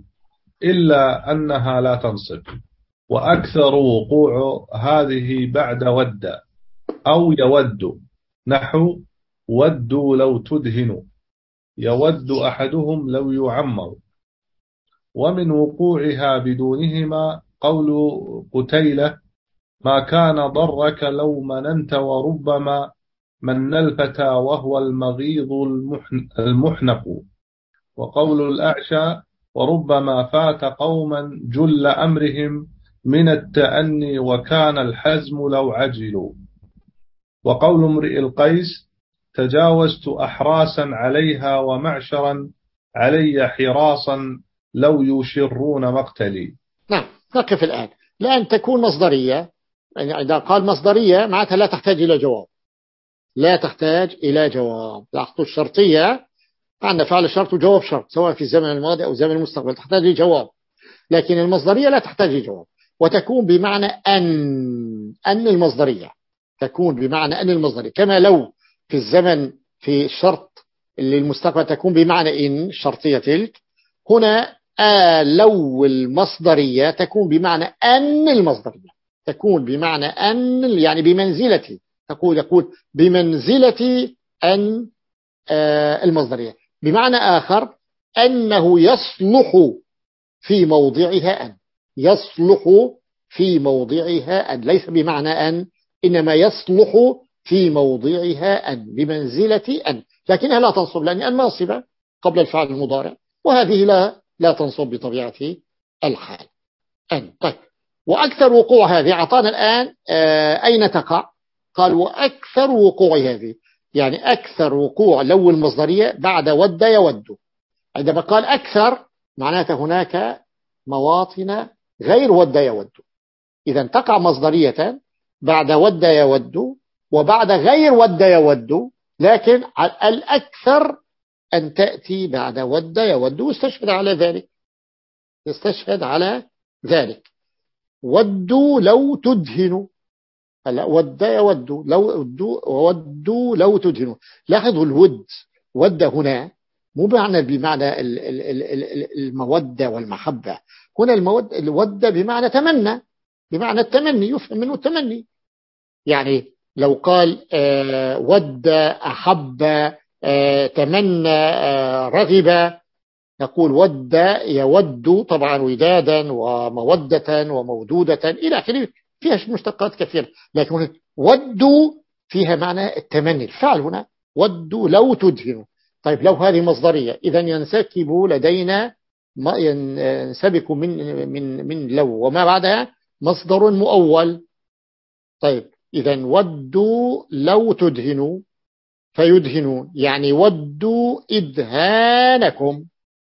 إلا أنها لا تنصب. وأكثر وقوع هذه بعد ود أو يود، نحو ودوا لو تدهنوا، يود أحدهم لو يعمر. ومن وقوعها بدونهما قول قتيلة: ما كان ضرك لو مننت، وربما من الفتى وهو المغيض المحنق. وقول الأعشى: وربما فات قوما جل أمرهم من التأني، وكان الحزم لو عجلوا. وقول امرئ القيس: تجاوزت أحراسا عليها، ومعشرا علي حراسا لو يشرون مقتلي. نعم، نقف الآن. لأن تكون مصدرية، يعني إذا قال مصدرية معناتها لا تحتاج إلى جواب، لا تحتاج إلى جواب. لاحظوا الشرطية عندنا فعل شرط وجواب شرط، سواء في الزمن الماضي أو الزمن المستقبل، تحتاج لجواب. لكن المصدرية لا تحتاج لجواب، وتكون بمعنى أن. أن المصدرية تكون بمعنى أن المصدرية، كما لو في الزمن في الشرط اللي المستقبل تكون بمعنى إن الشرطية تلك. هنا آه لو المصدرية تكون بمعنى أن المصدرية، تكون بمعنى أن يعني بمنزلة، تقول يقول بمنزلة أن آه المصدرية، بمعنى آخر أنه يصلح في موضعها أن، يصلح في موضعها أن، ليس بمعنى أن، إنما يصلح في موضعها أن، بمنزلة أن، لكنها لا تنصب لأن أن ناصبة قبل الفعل المضارع، وهذه لا لا تنصب بطبيعة الحال أن. طيب، وأكثر وقوع هذه أعطانا الآن آه أين تقع؟ قال وأكثر وقوع هذه، يعني أكثر وقوع لو المصدرية بعد ود يود. عندما قال أكثر معناته هناك مواطن غير ود يود، إذا تقع مصدرية بعد ود يود وبعد غير ود يود، لكن الأكثر أن تأتي بعد ود يود، واستشهد على ذلك، يستشهد على ذلك. ودوا لو تدهنوا، هلا ود يود، لو ودوا ودوا لو تدهنوا. لاحظوا الود، ود هنا مو معنى بمعنى المودة والمحبة، هنا المود الود بمعنى تمنى، بمعنى التمني، يفهم منه التمني. يعني لو قال آه ود أحب آه تمنى آه رغب، نقول ود يود طبعا ودادا ومودة ومودودة إلى آخره، فيها مشتقات كثيرة، لكن ودوا فيها معنى التمني. الفعل هنا ودوا لو تدهنوا. طيب لو هذه مصدرية، إذا ينسكب لدينا ما ينسبك من من من لو وما بعدها مصدر مؤول. طيب إذا ودوا لو تدهنوا فيدهنون، يعني ودوا إدهانكم،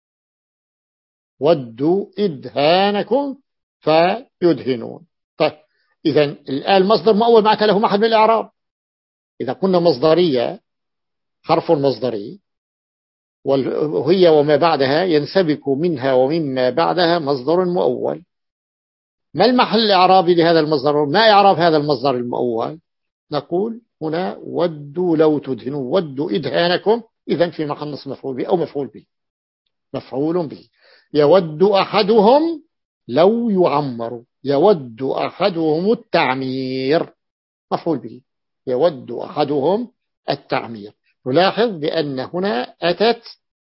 ودوا إدهانكم فيدهنون. طيب إذا الآن المصدر مؤول معناتها له محل من الإعراب. إذا كنا مصدرية حرف مصدري وهي وما بعدها ينسبك منها ومما بعدها مصدر مؤول، ما المحل الإعرابي لهذا المصدر؟ ما إعراب هذا المصدر المؤول؟ نقول هنا ودوا لو تدهنوا، ودوا إدهانكم، إذن في محل نصب مفعول به أو مفعول به، مفعول به. يود أحدهم لو يعمر، يود أحدهم التعمير، مفعول به، يود أحدهم التعمير. نلاحظ بأن هنا أتت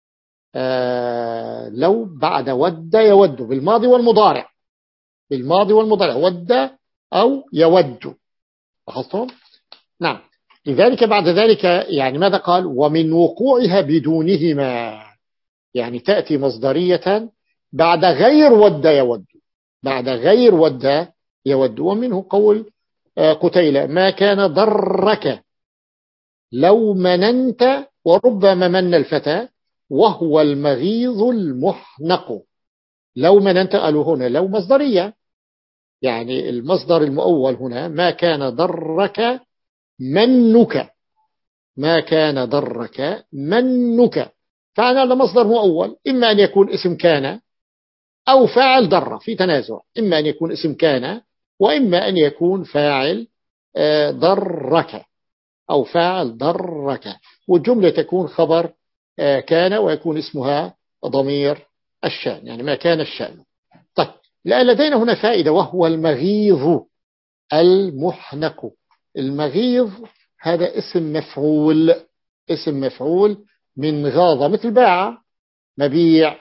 آه لو بعد ود يود بالماضي والمضارع، بالماضي والمضارع، ود أو يود. لاحظتم؟ نعم. لذلك بعد ذلك يعني ماذا قال؟ ومن وقوعها بدونهما، يعني تأتي مصدرية بعد غير ود يود، بعد غير ود يود. ومنه قول قتيلة: ما كان ضرك لو مننت وربما من الفتى وهو المغيظ المحنق. لو مننت قالوا هنا لو مصدرية، يعني المصدر المؤول هنا ما كان ضرك منك، ما كان ضرك منك، فعلا هذا مصدر مؤول، إما أن يكون اسم كان أو فاعل ضر، في تنازع، إما أن يكون اسم كان وإما أن يكون فاعل ضرك أو فاعل ضرك، والجملة تكون خبر كان ويكون اسمها ضمير الشأن، يعني ما كان الشأن. طيب الآن لدينا هنا فائدة، وهو المغيظ المحنق. المغيظ هذا اسم مفعول، اسم مفعول من غاض، مثل باع مبيع،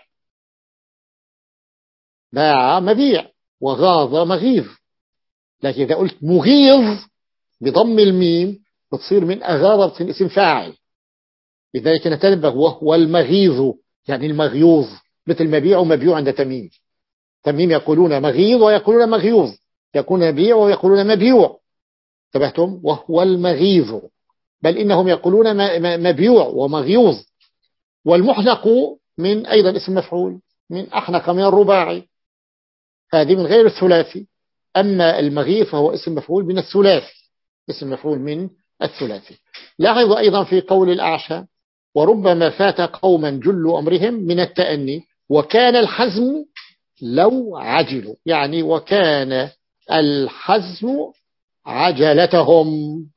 باع مبيع، وغاض مغيظ. لكن إذا قلت مغيظ بضم الميم بتصير من أغاض، بتصير اسم فاعل. لذلك نتنبه وهو المغيظ، يعني المغيوظ، مثل مبيع ومبيوع عند تميم. تميم يقولون مغيظ ويقولون مغيوظ، يقولون مبيع ويقولون مبيوع. انتبهتم؟ وهو المغيظ، بل إنهم يقولون مبيوع ومغيوظ. والمحنق من أيضا اسم مفعول من أحنق، من الرباعي، هذه من غير الثلاثي. أما المغيظ فهو اسم مفعول من الثلاثي، اسم مفعول من الثلاثي. لاحظ أيضا في قول الأعشى: وربما فات قوما جل أمرهم من التأني وكان الحزم لو عجلوا، يعني وكان الحزم عجلتهم،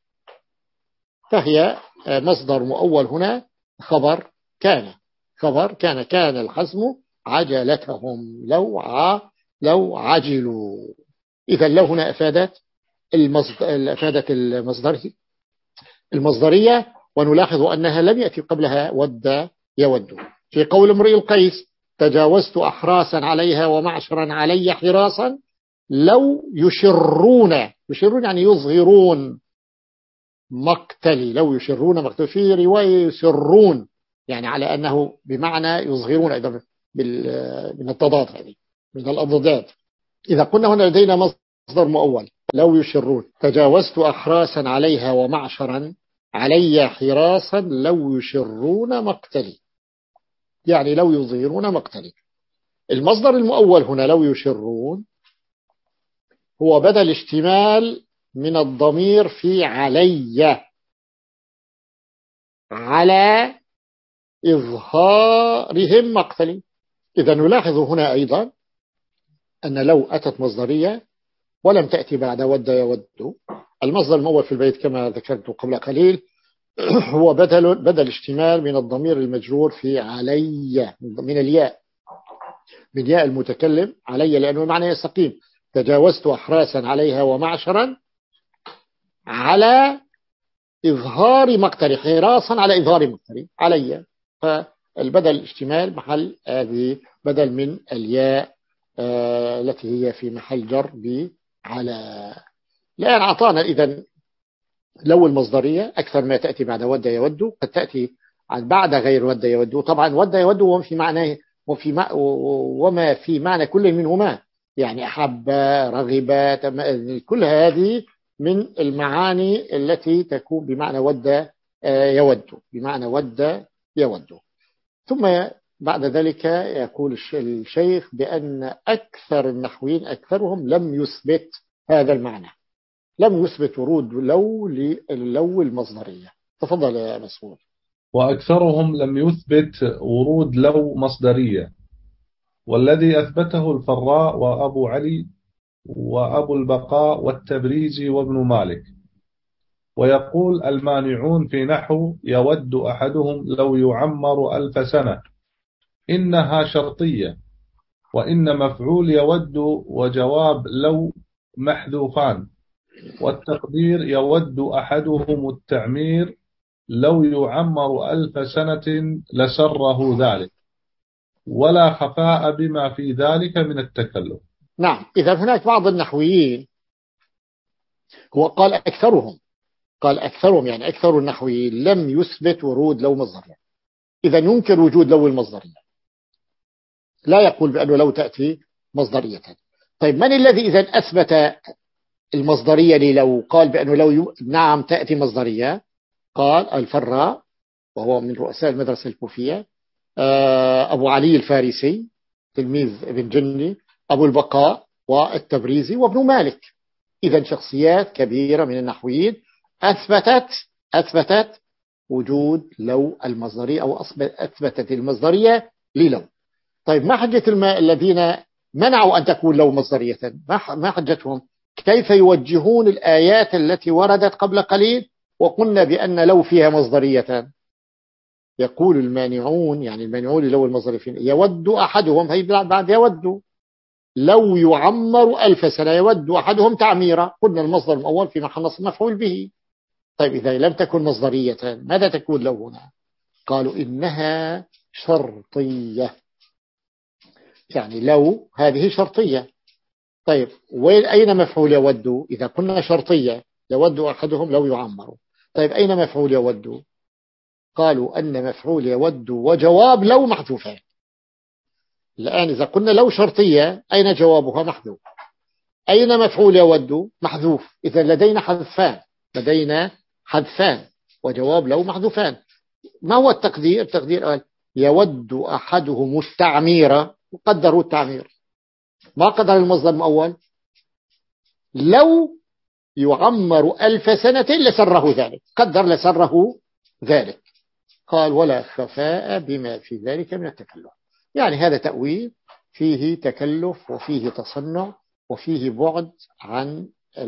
فهي مصدر مؤول هنا خبر كان، خبر كان، كان الحزم عجلتهم لو ع لو عجلوا. إذا لو هنا أفادت المصدر، أفادت المصدر المصدرية، ونلاحظ أنها لم يأتي قبلها ود يود. في قول امرئ القيس: تجاوزت أحراسا عليها ومعشرا علي حراسا لو يشرون، يشرون يعني يظهرون مقتلي، لو يشرون مقتلي. في رواية يسرون، يعني على أنه بمعنى يظهرون، أيضا من التضاد، هذه من الأضداد. إذا قلنا هنا لدينا مصدر مؤول لو يشرون: تجاوزت أحراسا عليها ومعشرا علي حراسا لو يشرون مقتلي، يعني لو يظهرون مقتلي. المصدر المؤول هنا لو يشرون هو بدل اشتمال من الضمير في علي، على إظهارهم مقتلي. إذا نلاحظ هنا أيضا أن لو أتت مصدرية ولم تأتي بعد ود يود. المصدر المؤول في البيت كما ذكرت قبل قليل هو بدل بدل اشتمال من الضمير المجرور في علي، من الياء، من ياء المتكلم علي، لأنه معنى يستقيم. تجاوزت أحراسا عليها ومعشرا على إظهار مقتري، حراسا على إظهار مقتري علي، فالبدل اشتمال محل هذه بدل من الياء آه التي هي في محل جر على. الآن أعطانا إذن لو المصدرية أكثر ما تأتي بعد ود يود، قد تأتي بعد غير ود يود. طبعا ود يود وما في معناه وفي ما وما في معنى كل منهما، يعني أحب، رغب، كل هذه من المعاني التي تكون بمعنى ود يود، بمعنى ود يود. ثم بعد ذلك يقول الشيخ بأن أكثر النحويين أكثرهم لم يثبت هذا المعنى، لم يثبت ورود لو للو المصدرية. تفضل يا مسعود. وأكثرهم لم يثبت ورود لو مصدرية، والذي أثبته الفراء وأبو علي وأبو البقاء والتبريزي وابن مالك. ويقول المانعون في نحو: يود أحدهم لو يعمر ألف سنة، إنها شرطية، وإن مفعول يود وجواب لو محذوفان، والتقدير يود أحدهم التعمير لو يعمر ألف سنة لسره ذلك، ولا خفاء بما في ذلك من التكلف. نعم. إذا هناك بعض النحويين هو قال أكثرهم قال أكثرهم يعني أكثر النحويين لم يثبت ورود لو مصدرية، إذا ينكر وجود لو المصدرية، لا يقول بأنه لو تأتي مصدرية. طيب من الذي إذا أثبت المصدرية للو؟ قال بأنه لو ي... نعم تأتي مصدرية. قال الفراء وهو من رؤساء المدرسة الكوفية، أبو علي الفارسي تلميذ ابن جني، أبو البقاء والتبريزي وابن مالك. إذا شخصيات كبيرة من النحويين أثبتت أثبتت وجود لو المصدرية أو أثبتت المصدرية للو. طيب ما حجة الذين منعوا أن تكون لو مصدرية؟ ما حجتهم؟ كيف يوجهون الآيات التي وردت قبل قليل وقلنا بأن لو فيها مصدرية؟ يقول المانعون يعني المانعون لو المصدرية يود أحدهم، هي بعد يود لو يعمر ألف سنة، يود أحدهم تعميرا، قلنا المصدر الأول في محل نصب مفعول به. طيب إذا لم تكن مصدرية ماذا تكون لو هنا؟ قالوا إنها شرطية، يعني لو هذه شرطية. طيب وين أين مفعول يود؟ إذا كنا شرطية يود أحدهم لو يعمر، طيب أين مفعول يود؟ قالوا أن مفعول يود وجواب لو محذوفان. الآن إذا قلنا لو شرطية أين جوابها؟ محذوف. أين مفعول يود؟ محذوف. إذا لدينا حذفان لدينا حذفان وجواب لو محذوفان. ما هو التقدير؟ التقدير قال يود أحدهم التعمير، قدروا التعمير، ما قدر المصدر الأول. لو يعمر ألف سنة لسره ذلك، قدر لسره ذلك. قال ولا خفاء بما في ذلك من التكلف. يعني هذا تأويل فيه تكلف وفيه تصنع وفيه بعد عن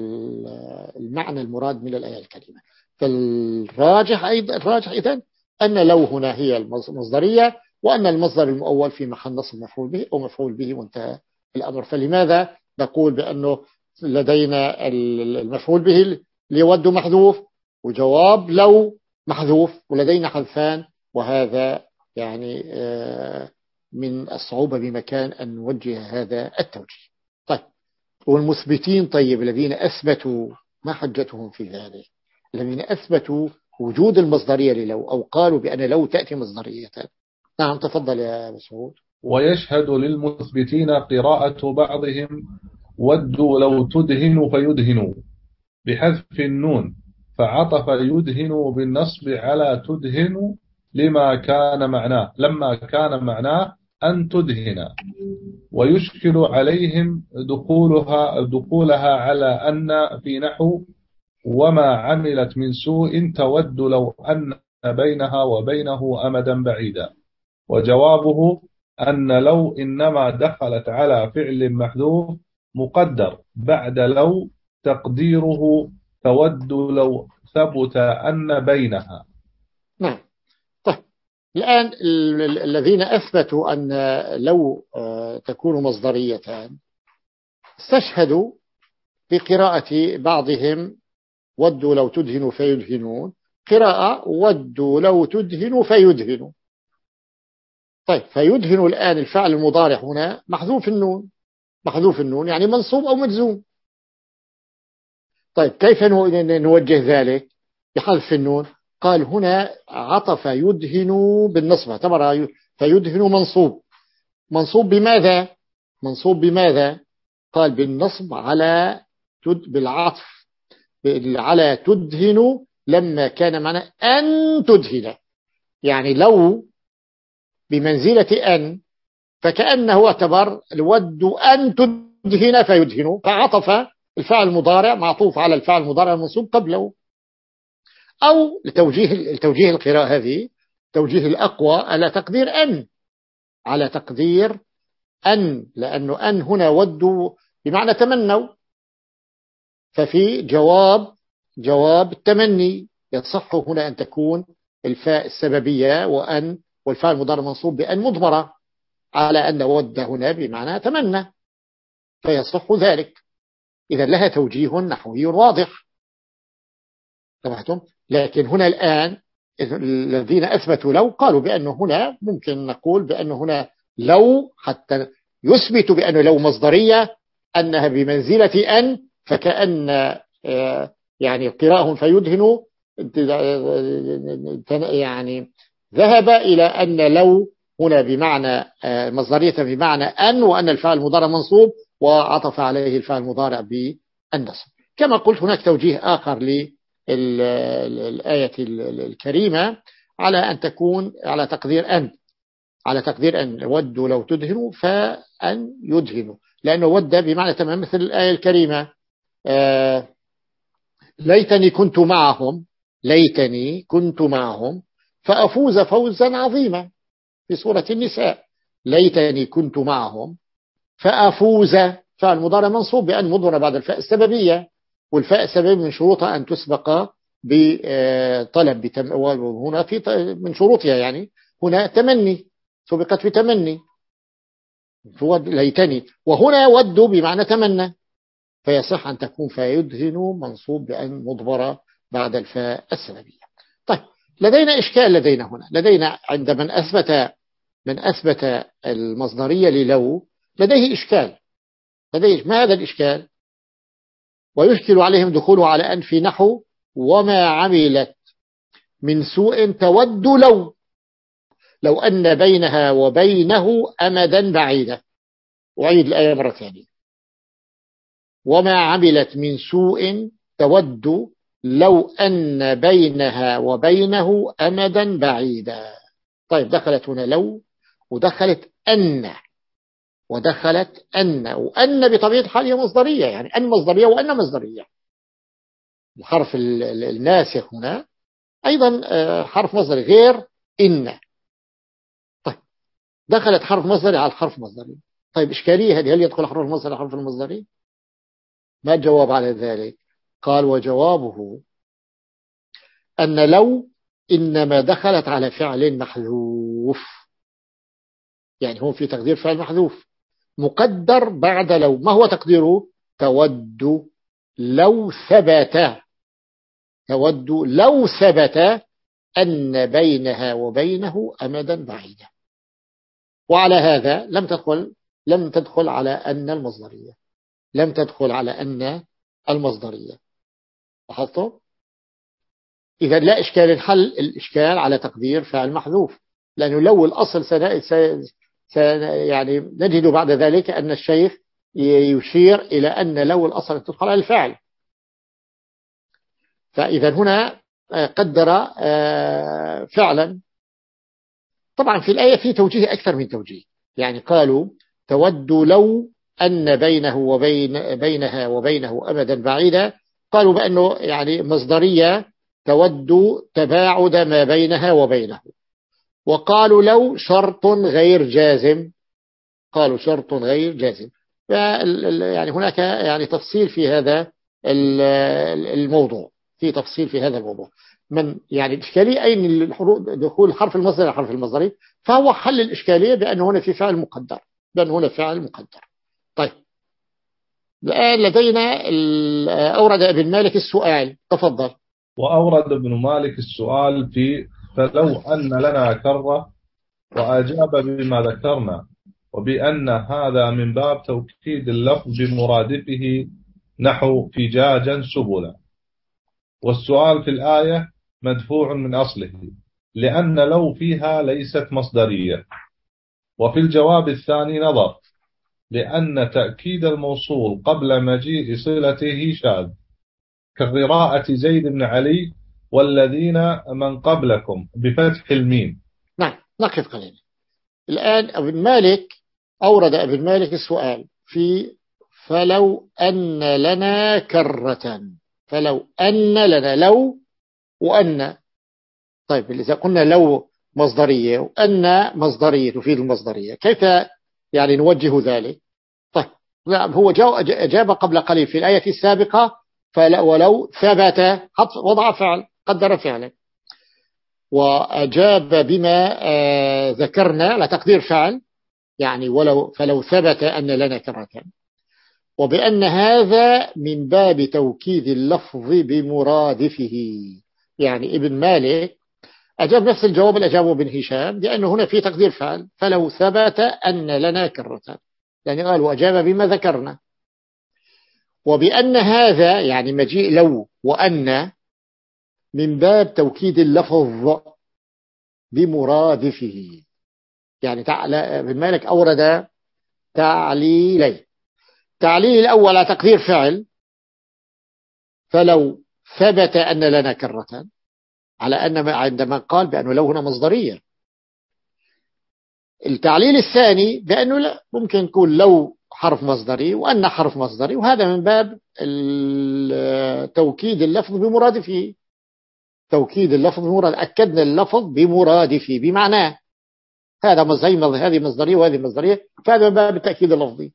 المعنى المراد من الآية الكريمة. فالراجح أيضا الراجح إذن أن لو هنا هي المصدرية، وأن المصدر المؤول في محل نصب مفعول به أو مفعول به وانتهى الأمر. فلماذا نقول بأنه لدينا المفعول به ليود محذوف وجواب لو محذوف ولدينا حذفان؟ وهذا يعني من الصعوبة بمكان أن نوجه هذا التوجيه. طيب والمثبتين، طيب الذين أثبتوا ما حجتهم في ذلك؟ الذين أثبتوا وجود المصدرية للو أو قالوا بأن لو تأتي مصدرية. نعم تفضل يا مسعود. ويشهد للمثبتين قراءة بعضهم ودوا لو تدهن فيدهنوا بحذف النون، فعطف يدهن بالنصب على تدهن لما كان معناه لما كان معناه أن تدهن. ويشكل عليهم دخولها دخولها على أن في نحو وما عملت من سوء تود لو أن بينها وبينه أمدا بعيدا. وجوابه أن لو إنما دخلت على فعل محذوف مقدر بعد لو تقديره تود لو ثبت أن بينها. نعم. طيب الآن الذين أثبتوا أن لو تكون مصدرية استشهدوا بقراءة بعضهم ودوا لو تدهنوا فيدهنون، قراءة ودوا لو تدهنوا فيدهنوا. طيب فيدهن الآن الفعل المضارع هنا محذوف النون، محذوف النون يعني منصوب أو مجزوم. طيب كيف نوجه ذلك بحذف النون؟ قال هنا عطف يدهن بالنصب، اعتبر فيدهن منصوب. منصوب بماذا؟ منصوب بماذا؟ قال بالنصب على تد بالعطف على تدهن لما كان معنى أن تدهن، يعني لو بمنزلة أن، فكأنه اعتبر الود أن تدهن فيدهن، فعطف الفعل المضارع معطوف على الفعل المضارع المنصوب قبله. أو لتوجيه التوجيه القراءة هذه توجيه الأقوى على تقدير أن، على تقدير أن، لأنه أن هنا ودوا بمعنى تمنوا، ففي جواب جواب التمني يصح هنا أن تكون الفاء السببية وأن والفاء المضارع منصوب بأن مضمرة على أن ود هنا بمعنى تمنى، فيصح ذلك. إذا لها توجيه نحوي واضح. سمعتم؟ لكن هنا الآن الذين أثبتوا لو قالوا بأنه هنا ممكن نقول بأنه هنا لو حتى يثبت بأنه لو مصدرية أنها بمنزلة أن، فكأن يعني قراءهم فيدهنوا يعني ذهب إلى أن لو هنا بمعنى مصدرية بمعنى أن، وأن الفعل المضارع منصوب، وعطف عليه الفعل المضارع بالنصب. كما قلت هناك توجيه آخر للآية الكريمة على أن تكون على تقدير أن، على تقدير أن ودوا لو تدهنوا فأن يدهنوا، لأنه ود بمعنى تمام مثل الآية الكريمة آه ليتني كنت معهم، ليتني كنت معهم فأفوز فوزا عظيما في سورة النساء. ليتني كنت معهم فأفوز، فعل مضارع منصوب بأن مضمرة بعد الفاء السببية، والفاء السببية من شروطها أن تسبق بطلب بتم... هنا في من شروطها يعني هنا تمني، سبقت بتمني ليتني، وهنا ودوا بمعنى تمنى، فيصح أن تكون فيدهن منصوب بأن مضمرة بعد الفاء السببية. طيب لدينا إشكال، لدينا هنا لدينا عند من أثبت من أثبت المصدرية للو لديه إشكال، لديه ما هذا الإشكال؟ ويشكل عليهم دخوله على أن في نحو وما عملت من سوء تود لو لو أن بينها وبينه أمدا بعيدا. وعيد الآية مرة ثانية، وما عملت من سوء تود لو أن بينها وبينه أمدا بعيدا. طيب دخلت هنا لو ودخلت أن ودخلت أن، وأن بطبيعة الحال هي مصدرية، يعني أن مصدرية وأن مصدرية. الحرف الناسخ هنا أيضا حرف مصدري غير إن. طيب دخلت حرف مصدري على الحرف مصدري. طيب إشكالية هذه، هل يدخل حرف المصدري على الحرف المصدري؟ ما الجواب على ذلك؟ قال وجوابه أن لو إنما دخلت على فعل محذوف، يعني هو في تقدير فعل محذوف مقدر بعد لو. ما هو تقديره؟ تود لو ثبت، تود لو ثبت أن بينها وبينه أمدا بعيدا. وعلى هذا لم تدخل لم تدخل على أن المصدرية، لم تدخل على أن المصدرية. لاحظتوا؟ إذا لا إشكال، الحل الإشكال على تقدير فعل محذوف، لأنه لو الأصل سنة سنة يعني نجد بعد ذلك أن الشيخ يشير إلى أن لو الأصل تدخل على الفعل. فإذا هنا قدر فعلا. طبعا في الآية في توجيه أكثر من توجيه، يعني قالوا تود لو أن بينه وبين بينها وبينه أمدا بعيدا، قالوا بأنه يعني مصدرية تود تباعد ما بينها وبينه. وقالوا لو شرط غير جازم، قالوا شرط غير جازم. يعني هناك يعني تفصيل في هذا الموضوع، في تفصيل في هذا الموضوع من يعني الإشكالية أين دخول حرف المصدر على حرف المصدري، فهو حل الإشكالية بأن هنا في فعل مقدر، بأن هنا فعل مقدر. طيب الآن لدينا أورد ابن مالك السؤال، تفضل. وأورد ابن مالك السؤال في فلو أن لنا كرة، وأجاب بما ذكرنا، وبأن هذا من باب توكيد اللفظ بمرادفه نحو فجاجا سبلا. والسؤال في الآية مدفوع من أصله، لأن لو فيها ليست مصدرية. وفي الجواب الثاني نظر، لأن تأكيد الموصول قبل مجيء صلته شاذ، كقراءة زيد بن علي والذين من قبلكم بفتح الميم. نعم نقف قليلا. الآن ابن مالك أورد ابن مالك السؤال في فلو أن لنا كرة، فلو أن لنا لو وأن. طيب إذا قلنا لو مصدرية وأن مصدرية تفيد المصدرية، كيف يعني نوجه ذلك؟ طيب نعم هو أجاب قبل قليل في الآية السابقة ولو ثبت وضع فعل قدر فعلا، وأجاب بما ذكرنا على تقدير فعل، يعني ولو فلو ثبت أن لنا كرة، وبأن هذا من باب توكيد اللفظ بمرادفه. يعني ابن مالك أجاب نفس الجواب اللي أجابه ابن هشام، لأنه هنا في تقدير فعل فلو ثبت أن لنا كرة، يعني قال وأجاب بما ذكرنا. وبأن هذا يعني مجيء لو وأن من باب توكيد اللفظ بمرادفه. يعني ابن مالك أورد تعليلين. تعليل الأول على تقدير فعل، فلو ثبت أن لنا كرة، على أن عندما قال بأنه لو هنا مصدرية. التعليل الثاني بأنه لا، ممكن يكون لو حرف مصدري وأن حرف مصدري، وهذا من باب توكيد اللفظ بمرادفه. توكيد اللفظ بمراد، أكدنا اللفظ بمرادفه بمعناه. هذا زي هذه مصدرية وهذه مصدرية، فهذا من باب التأكيد اللفظي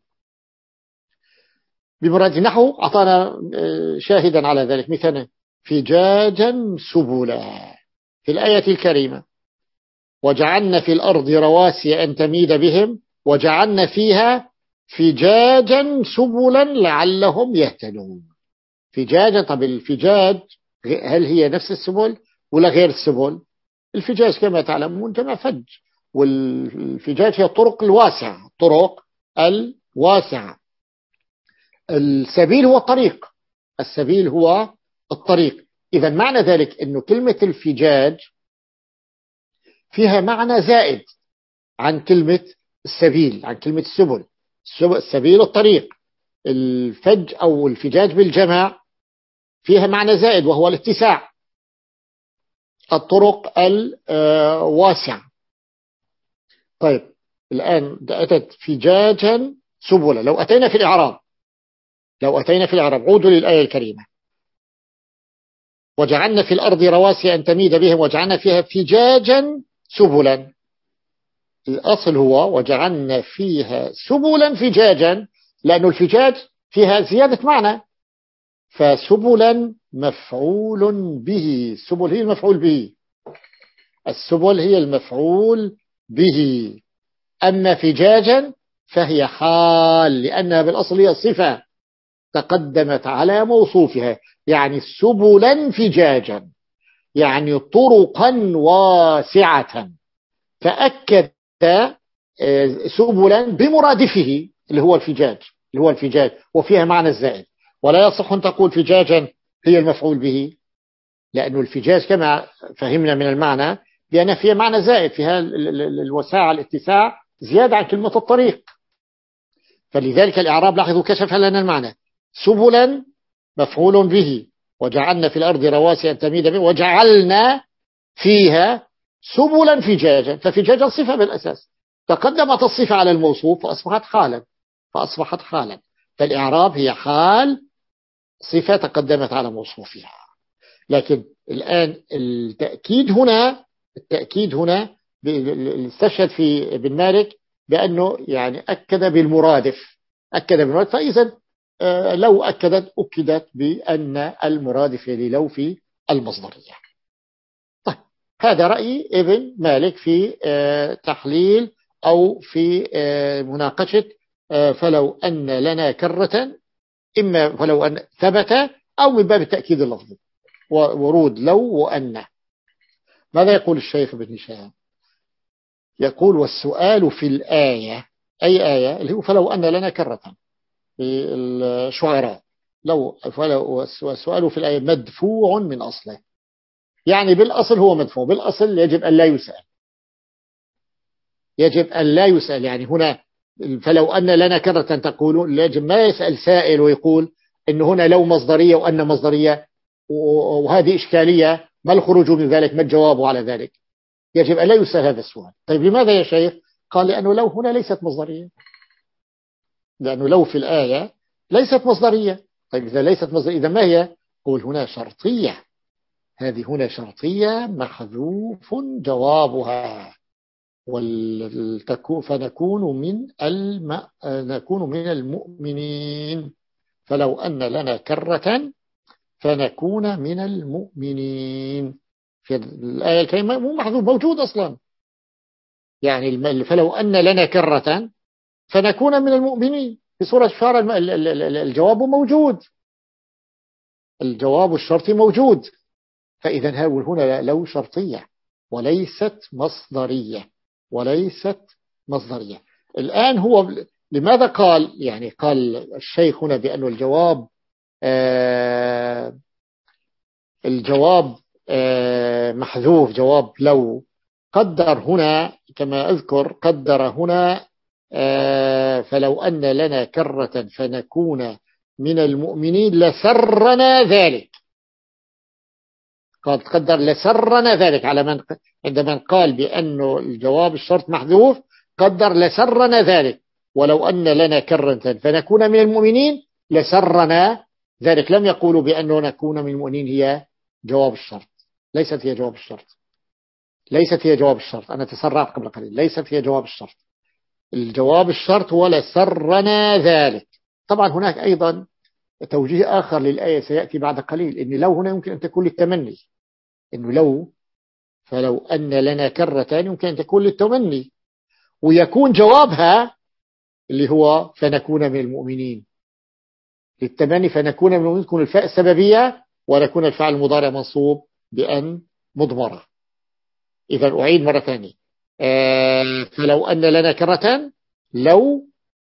بمراد. نحو أعطانا شاهدا على ذلك مثلا فجاجا سبلا في الآية الكريمة، وجعلنا في الأرض رواسي أن تميد بهم وجعلنا فيها فجاجا سبلا لعلهم يهتدون. فجاجا، طب الفجاج هل هي نفس السبل ولا غير السبل؟ الفجاج كما تعلمون جمع فج، والفجاج هي الطرق الواسعة، الطرق الواسعة. السبيل هو الطريق، السبيل هو الطريق. إذا معنى ذلك أنه كلمة الفجاج فيها معنى زائد عن كلمة السبيل، عن كلمة السبل. السبيل الطريق، الفج أو الفجاج بالجمع فيها معنى زائد وهو الاتساع، الطرق الواسعة. طيب الآن أتت فجاجا سبلا. لو أتينا في الإعراب، لو أتينا في الإعراب عودوا للآية الكريمة، وجعلنا في الأرض رواسي أن تميد بهم وجعلنا فيها فجاجا سبلا. الأصل هو وجعلنا فيها سبلا فجاجا، لأن الفجاج فيها زيادة معنى، فسبلا مفعول به. السبل هي المفعول به، السبل هي المفعول به. أما فجاجا فهي حال، لأنها بالأصل هي صفة تقدمت على موصوفها، يعني سبلا فجاجا يعني طرقا واسعة. فأكد سبلا بمرادفه اللي هو الفجاج، اللي هو الفجاج وفيها معنى الزائد. ولا يصح أن تقول فجاجا هي المفعول به، لأنه الفجاج كما فهمنا من المعنى بأن فيها معنى زائد، فيها الوساعة الاتساع زيادة عن كلمة الطريق. فلذلك الإعراب لاحظوا كشف لنا المعنى. سبلا مفعول به، وجعلنا في الأرض رواسي أن تميد به وجعلنا فيها سبلا فجاجا. ففجاجا صفة بالأساس، تقدمت الصفة على الموصوف فأصبحت حالا، فأصبحت حالا. فالإعراب هي حال صفة تقدمت على موصوفها. لكن الآن التأكيد هنا، التأكيد هنا استشهد في ابن مالك بأنه يعني أكد بالمرادف، أكد بالمرادف. فإذا لو أكدت أكدت بأن المرادف للو في المصدرية. طيب هذا رأي ابن مالك في تحليل أو في مناقشة فلو أن لنا كرة، إما فلو أن ثبت أو من باب التأكيد اللفظي ورود لو وأن. ماذا يقول الشيخ ابن هشام؟ يقول والسؤال في الآية، أي آية؟ اللي هو فلو أن لنا كرة في الشعراء. لو فلو السؤال في الآية مدفوع من أصله، يعني بالأصل هو مدفوع، بالأصل يجب أن لا يسأل، يجب أن لا يسأل. يعني هنا فلو أن لنا كرة تقول يجب ما يسأل سائل ويقول إن هنا لو مصدرية وأن مصدرية وهذه إشكالية، ما الخروج من ذلك؟ ما الجواب على ذلك؟ يجب أن لا يسأل هذا السؤال. طيب لماذا يا شيخ؟ قال لأنه لو هنا ليست مصدرية، لأنه لو في الآية ليست مصدرية. طيب إذا ليست مصدرية إذا ما هي؟ قول هنا شرطية، هذه هنا شرطية محذوف جوابها، فنكون من الم... نكون من المؤمنين. فلو أن لنا كرة فنكون من المؤمنين. في الآية الكريمة مو محذوف، موجود أصلا. يعني فلو أن لنا كرة فنكون من المؤمنين في سورة الشعراء، الجواب موجود، الجواب الشرطي موجود. فإذا هنا لو شرطية وليست مصدرية، وليست مصدرية. الآن هو لماذا قال، يعني قال الشيخ هنا بأن الجواب الجواب محذوف جواب لو، قدر هنا كما أذكر، قدر هنا فلو أن لنا كرة فنكون من المؤمنين لسرنا ذلك. قد قدر لسرنا ذلك على من عندما قال بأنه الجواب الشرط محذوف، قدر لسرنا ذلك، ولو أن لنا كرة فنكون من المؤمنين لسرنا ذلك. لم يقولوا بأنه نكون من المؤمنين هي جواب الشرط، ليست هي جواب الشرط، ليست هي جواب الشرط. أنا تسرعت قبل قليل، ليست هي جواب الشرط. الجواب الشرط هو لسرنا ذلك. طبعا هناك أيضا توجيه آخر للآية سيأتي بعد قليل، إن لو هنا يمكن أن تكون للتمني، إنه لو فلو أن لنا كرة يمكن أن تكون للتمني، ويكون جوابها اللي هو فنكون من المؤمنين. للتمني فنكون من المؤمنين تكون الفاء السببية، ونكون الفعل المضارع منصوب بأن مضمرة. إذا أعيد مرة ثانية، آه فلو أن لنا كرة، لو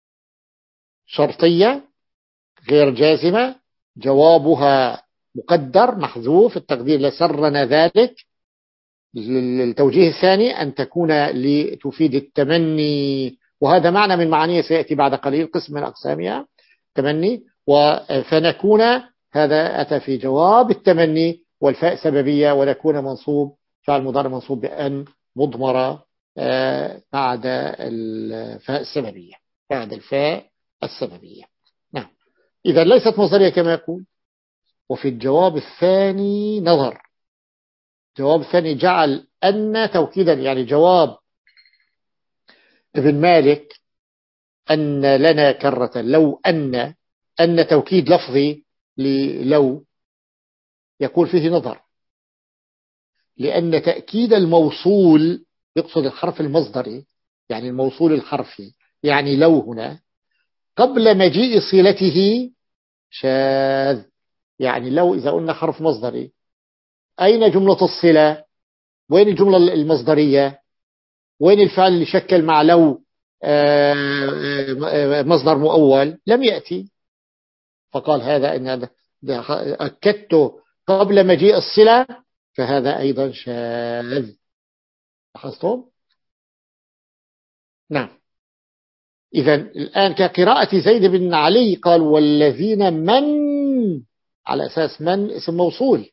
شرطية غير جازمة، جوابها مقدر محذوف، التقدير لسرنا ذلك. التوجيه الثاني أن تكون لتفيد التمني، وهذا معنى من معانيه سيأتي بعد قليل، قسم من أقسامها تمني. وفنكون هذا أتى في جواب التمني، والفاء سببية، ونكون منصوب فعل مضارع منصوب بأن مضمرة بعد الفاء السببية، بعد الفاء السببية. نعم، إذا ليست مصدرية كما يقول. وفي الجواب الثاني نظر، جواب الثاني جعل أن توكيدا، يعني جواب ابن مالك أن لنا كرة، لو أن أن توكيد لفظي للو يقول فيه نظر، لأن تأكيد الموصول يقصد الحرف المصدري، يعني الموصول الحرفي، يعني لو هنا قبل مجيء صلته شاذ. يعني لو إذا قلنا حرف مصدري، أين جملة الصلة؟ وين الجملة المصدرية؟ وين الفعل اللي شكل مع لو مصدر مؤول؟ لم يأتي. فقال هذا إن أكدت قبل مجيء الصلة، فهذا أيضا شاذ. لاحظتم؟ نعم. إذا الآن كقراءة زيد بن علي قال والذين من، على أساس من اسم موصول،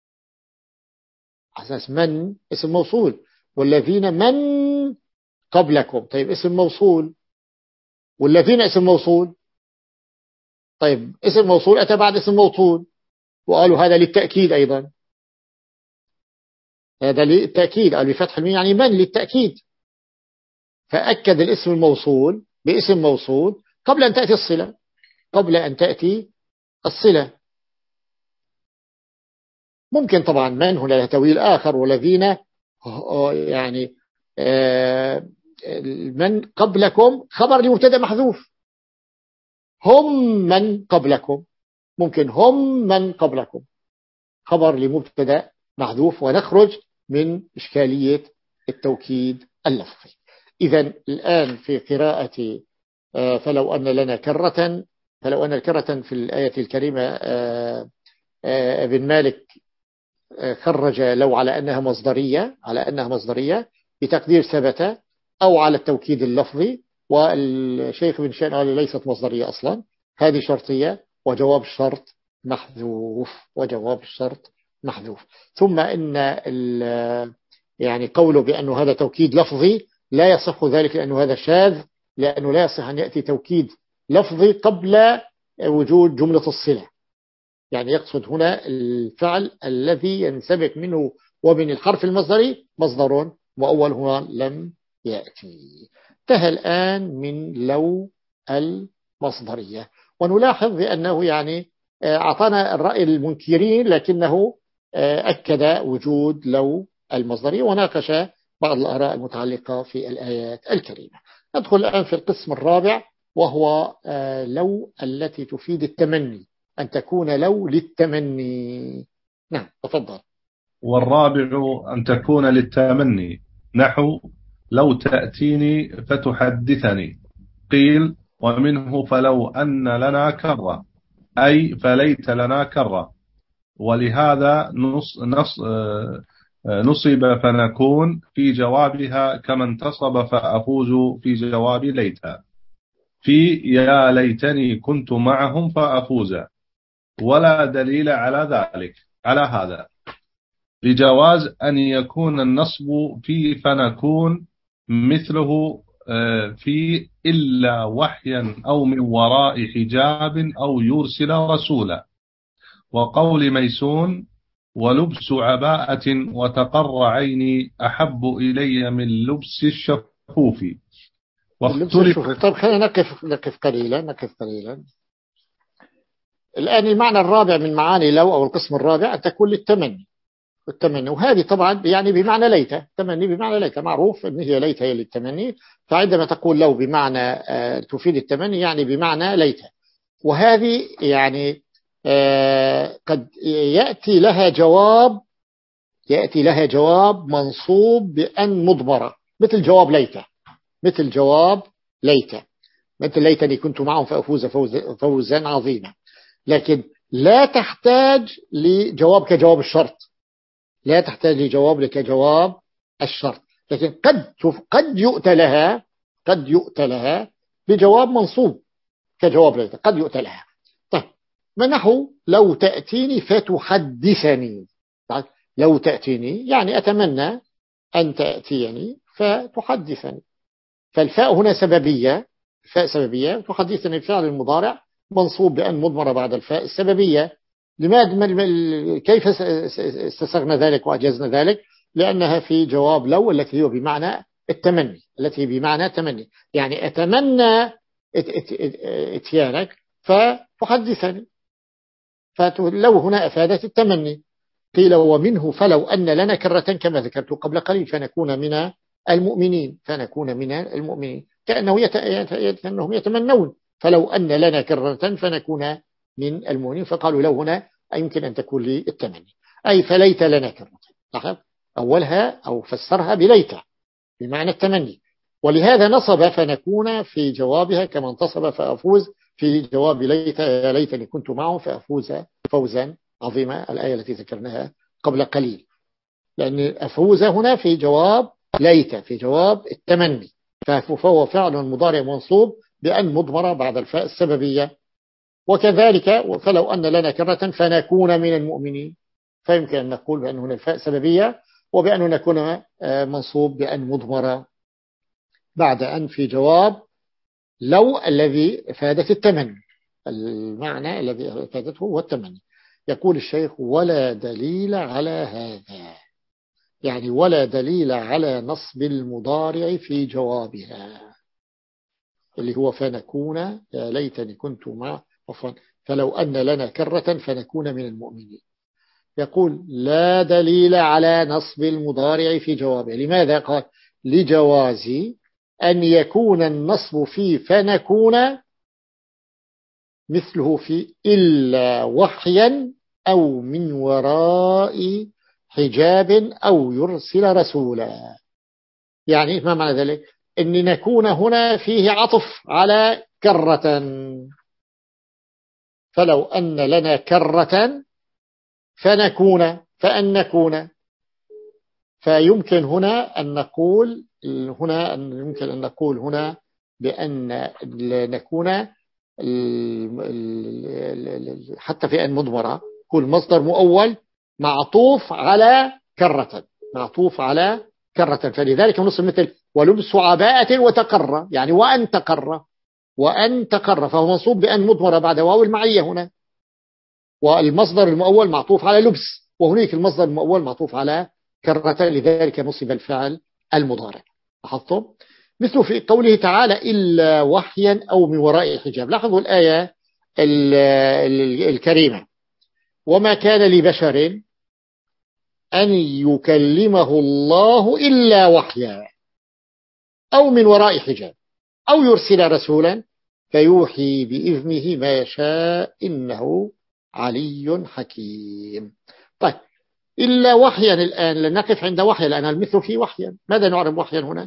على أساس من اسم موصول، والذين من قبلكم. طيب اسم موصول، والذين اسم موصول. طيب اسم موصول أتى بعد اسم موصول، وقالوا هذا للتأكيد أيضا، هذا للتأكيد، قالوا بفتح الميم يعني من للتأكيد، فأكد الاسم الموصول باسم موصول قبل أن تأتي الصلة، قبل أن تأتي الصلة. ممكن طبعا من هنا له تأويل آخر، والذين يعني من قبلكم خبر لمبتدا محذوف، هم من قبلكم، ممكن هم من قبلكم خبر لمبتدا محذوف، ونخرج من إشكالية التوكيد اللفظي. إذا الآن في قراءة فلو أن لنا كرة، فلو أن الكرة في الآية الكريمة ابن مالك خرج لو على أنها مصدرية، على أنها مصدرية بتقدير ثبت، أو على التوكيد اللفظي. والشيخ بن شان قال ليست مصدرية أصلا، هذه شرطية، وجواب الشرط محذوف، وجواب الشرط محذوف. ثم إن يعني قوله بأنه هذا توكيد لفظي لا يصح ذلك، لأنه هذا شاذ، لأنه لا يصح أن يأتي توكيد لفظي قبل وجود جملة الصلة. يعني يقصد هنا الفعل الذي ينسبك منه ومن الحرف المصدري مصدر وأول هنا لم يأتي. انتهى الآن من لو المصدرية. ونلاحظ بأنه يعني أعطانا الرأي المنكرين، لكنه أكد وجود لو المصدرية، وناقش بعض الآراء المتعلقة في الآيات الكريمة. ندخل الآن في القسم الرابع، وهو لو التي تفيد التمني، أن تكون لو للتمني. نعم تفضل. والرابع أن تكون للتمني، نحو لو تأتيني فتحدثني، قيل ومنه فلو أن لنا كرة، أي فليت لنا كرة. ولهذا نص نص نصب فنكون في جوابها كما انتصب فأفوز في جواب ليتها. في يا ليتني كنت معهم فأفوز. ولا دليل على ذلك على هذا لجواز أن يكون النصب في فنكون مثله في إلا وحيا أو من وراء حجاب أو يرسل رسولا. وقول ميسون ولبس عباءة وتقر عيني أحب إلي من لبس الشفوف. اللبس الشفوف. طيب خلينا نقف نقف قليلا نقف قليلا الآن المعنى الرابع من معاني لو أو القسم الرابع أن تكون للتمني التمني، وهذه طبعا يعني بمعنى ليت. التمني بمعنى ليت معروف أن هي ليت هي للتمني، فعندما تقول لو بمعنى تفيد التمني يعني بمعنى ليت. وهذه يعني قد يأتي لها جواب يأتي لها جواب منصوب بأن مضمرة مثل جواب ليت مثل جواب ليت مثل ليتني كنت معهم فأفوز فوزا, فوزا عظيما. لكن لا تحتاج لجواب كجواب الشرط لا تحتاج لجواب كجواب الشرط لكن قد قد يؤتى لها قد يؤتى لها بجواب منصوب كجواب ليت قد يؤتى لها. طيب ما نحو لو تأتيني فتحدثني. لو تأتيني يعني أتمنى أن تأتيني فتحدثني، فالفاء هنا سببية فاء سببية تحدثني الفعل المضارع منصوب بأن مضمرة بعد الفاء السببية. لماذا كيف استسغنا ذلك وأجزنا ذلك؟ لأنها في جواب لو التي هي بمعنى التمني التي بمعنى تمني يعني أتمنى اتيانك فتحدثني، فلو هنا أفادت التمني. قيل ومنه فلو أن لنا كرة كما ذكرت قبل قليل فنكون من المؤمنين فنكون من المؤمنين كأنه يت... كأنهم يتمنون فلو أن لنا كرة فنكون من المؤمنين، فقالوا لو هنا يمكن أن تكون للتمني أي فليت لنا كرة. أولها أو فسرها بليت بمعنى التمني، ولهذا نصب فنكون في جوابها كما انتصب فأفوز في جواب ليت يا ليتني كنت معهم فأفوز فوزا عظيمة الآية التي ذكرناها قبل قليل. لأن أفوز هنا في جواب ليت في جواب التمني فهو فعل مضارع منصوب بأن مضمرة بعد الفاء السببية. وكذلك فلو أن لنا كرة فنكون من المؤمنين فيمكن أن نقول بأن هنا الفاء سببية وبأن نكون منصوب بأن مضمرة بعد أن في جواب لو الذي أفادت التمني المعنى الذي أفادته هو التمني. يقول الشيخ ولا دليل على هذا يعني ولا دليل على نصب المضارع في جوابها اللي هو فنكون يا ليتني كنت مع عفوا فلو أن لنا كرة فنكون من المؤمنين. يقول لا دليل على نصب المضارع في جوابه. لماذا؟ قال لجواز أن يكون النصب في فنكون مثله في إلا وحيا أو من وراء حجاب أو يرسل رسولا. يعني ما معنى ذلك؟ أن نكون هنا فيه عطف على كرة فلو أن لنا كرة فنكون فأن نكون فيمكن هنا أن نقول هنا أن يمكن أن نقول هنا بأن نكون حتى في أن مضمرة كل مصدر مؤول معطوف على كرة معطوف على كرة فلذلك نصب مثل ولبس عباءة وتقر يعني وأن تقر وأن تقر فهو منصوب بأن مضمرة بعد واو المعية هنا والمصدر المؤول معطوف على لبس وهناك المصدر المؤول معطوف على كرة لذلك نصب الفعل المضارع. لاحظتم مثل في قوله تعالى إلا وحيا أو من وراء حجاب. لاحظوا الآية الكريمة وما كان لبشر أن يكلمه الله إلا وحيا أو من وراء حجاب أو يرسل رسولا فيوحي بإذنه ما يشاء إنه علي حكيم. طيب إلا وحيا الآن لنقف عند وحيا لأن المثل فيه وحيا. ماذا نعرف وحيا هنا؟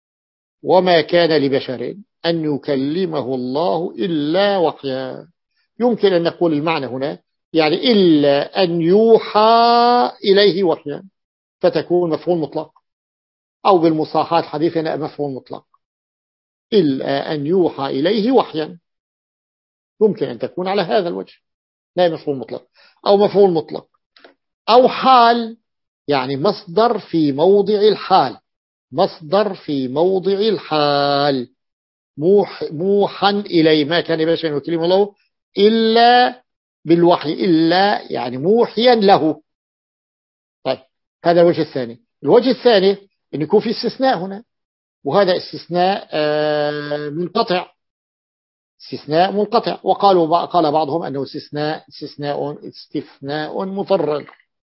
وما كان لبشر أن يكلمه الله إلا وحيا يمكن أن نقول المعنى هنا يعني إلا أن يوحى إليه وحيا، فتكون مفعول مطلق، أو بالمصاحات حديثنا مفعول مطلق، إلا أن يوحى إليه وحيا، يمكن أن تكون على هذا الوجه، لا مفعول مطلق أو مفعول مطلق، أو حال يعني مصدر في موضع الحال، مصدر في موضع الحال، موح موحا إليه، ما كان بشر يكلم الله إلا بالوحي، إلا يعني موحيا له. طيب هذا الوجه الثاني. الوجه الثاني أن يكون في استثناء هنا، وهذا استثناء منقطع، استثناء منقطع، وقالوا قال بعضهم أنه استثناء استثناء استثناء مفرغ،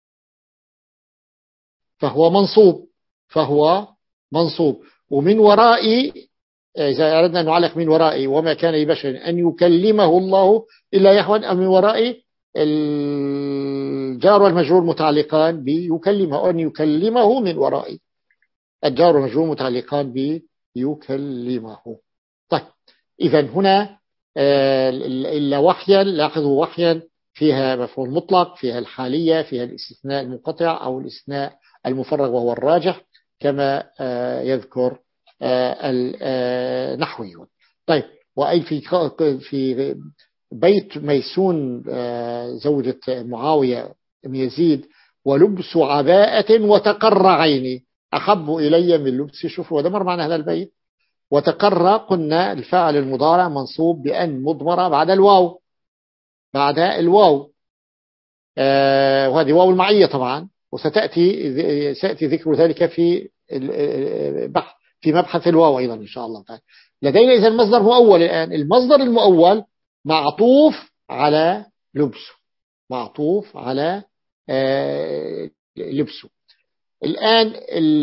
فهو منصوب فهو منصوب ومن ورائي، إذا أردنا أن نعلق من ورائي وما كان لبشر أن يكلمه الله إلا يحوى، أو من ورائي الجار والمجرور متعلقان بيكلمه، أن يكلمه من ورائي، الجار والمجرور متعلقان بيكلمه. طيب إذا هنا إلا وحيا، لاحظوا وحيا فيها مفعول مطلق، فيها الحالية، فيها الاستثناء المنقطع أو الاستثناء المفرغ وهو الراجح كما يذكر النحويون. طيب وأي في في بيت ميسون زوجة معاوية بن يزيد، ولبس عباءة وتقر عيني أحب إلي من لبس شوف، وده مر معنا هذا البيت. وتقر قلنا الفاعل المضارع منصوب بأن مضمرة بعد الواو، بعد الواو آه وهذه واو المعية طبعا، وستأتي سيأتي ذكر ذلك في البحث في مبحث الواو أيضا إن شاء الله تعالى. لدينا إذا المصدر مؤول الآن، المصدر المؤول معطوف على لبسه، معطوف على آه لبسه. الآن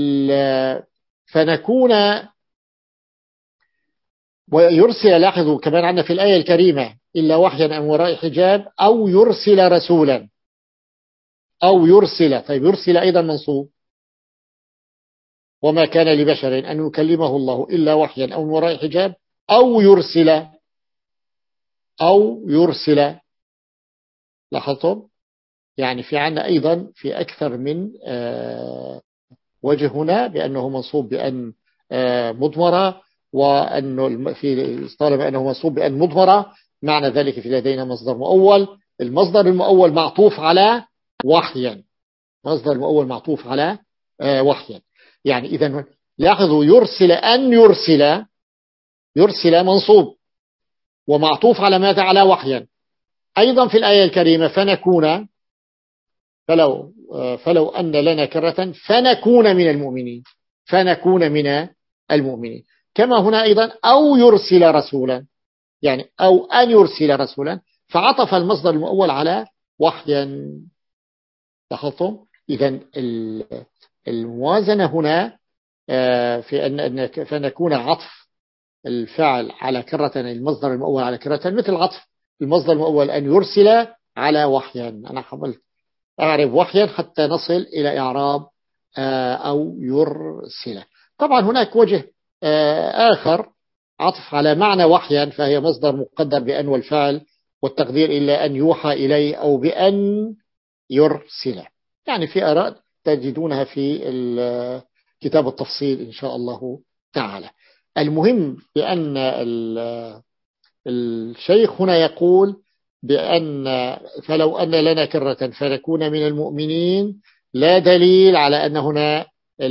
فنكون ويرسل، لاحظوا كمان عندنا في الآية الكريمة إلا وحيا عن وراء حجاب، أو يرسل رسولا، أو يرسل. طيب يرسل أيضا منصوب، وما كان لبشر أن يكلمه الله إلا وحيا أو من وراء حجاب، أو يرسل، أو يرسل. لاحظتم يعني في عنا أيضا في أكثر من وجه هنا بأنه منصوب بأن مضمرة، وأنه في طالما أنه منصوب بأن مضمرة، معنى ذلك في لدينا مصدر مؤول. المصدر المؤول معطوف على وحيا، مصدر المؤول معطوف على وحيا. يعني إذا لاحظوا يرسل، أن يرسل، يرسل منصوب ومعطوف على ماذا؟ على وحيا. أيضا في الآية الكريمة فنكون، فلو فلو أن لنا كرة فنكون من المؤمنين، فنكون من المؤمنين. كما هنا أيضا أو يرسل رسولا، يعني أو أن يرسل رسولا، فعطف المصدر المؤول على وحيا. لاحظتم إذن الموازنة هنا في أن فنكون عطف الفعل على كرة، المصدر المؤول على كرة، مثل عطف المصدر المؤول أن يرسل على وحيا. أنا حاولت أعرف وحيا حتى نصل إلى إعراب أو يرسل. طبعا هناك وجه آخر، عطف على معنى وحيا، فهي مصدر مقدر بأن والفعل والتقدير إلا أن يوحى إليه أو بأن يرسل. يعني في آراء تجدونها في كتاب التفصيل إن شاء الله تعالى. المهم بأن الشيخ هنا يقول بأن فلو أن لنا كرة فنكون من المؤمنين، لا دليل على أن هنا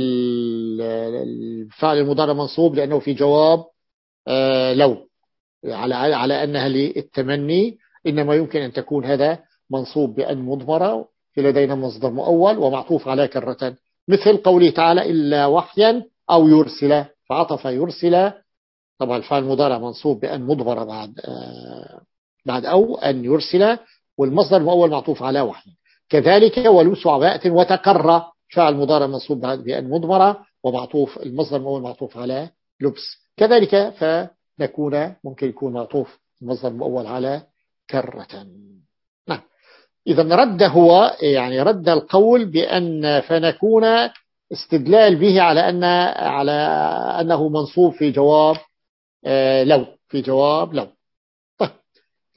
الفعل المضارع منصوب لأنه في جواب لو، على على أنها للتمني، إنما يمكن أن تكون هذا منصوب بأن مضمرة، في لدينا مصدر مؤول ومعطوف على كرة، مثل قوله تعالى إلا وحيا أو يرسل، فعطف يرسل. طبعا الفعل المضارع منصوب بأن مضمرة بعد بعد أو أن يرسل، والمصدر المؤول معطوف على وحي. كذلك ولبس عباءة وتقر، فعل مضارع منصوب بأن مضمرة ومعطوف، المصدر المؤول معطوف على لبس. كذلك فنكون ممكن يكون معطوف المصدر المؤول على كرة. نعم. إذا رد هو يعني رد القول بأن فنكون استدلال به على أن على أنه منصوب في جواب لو، في جواب لو.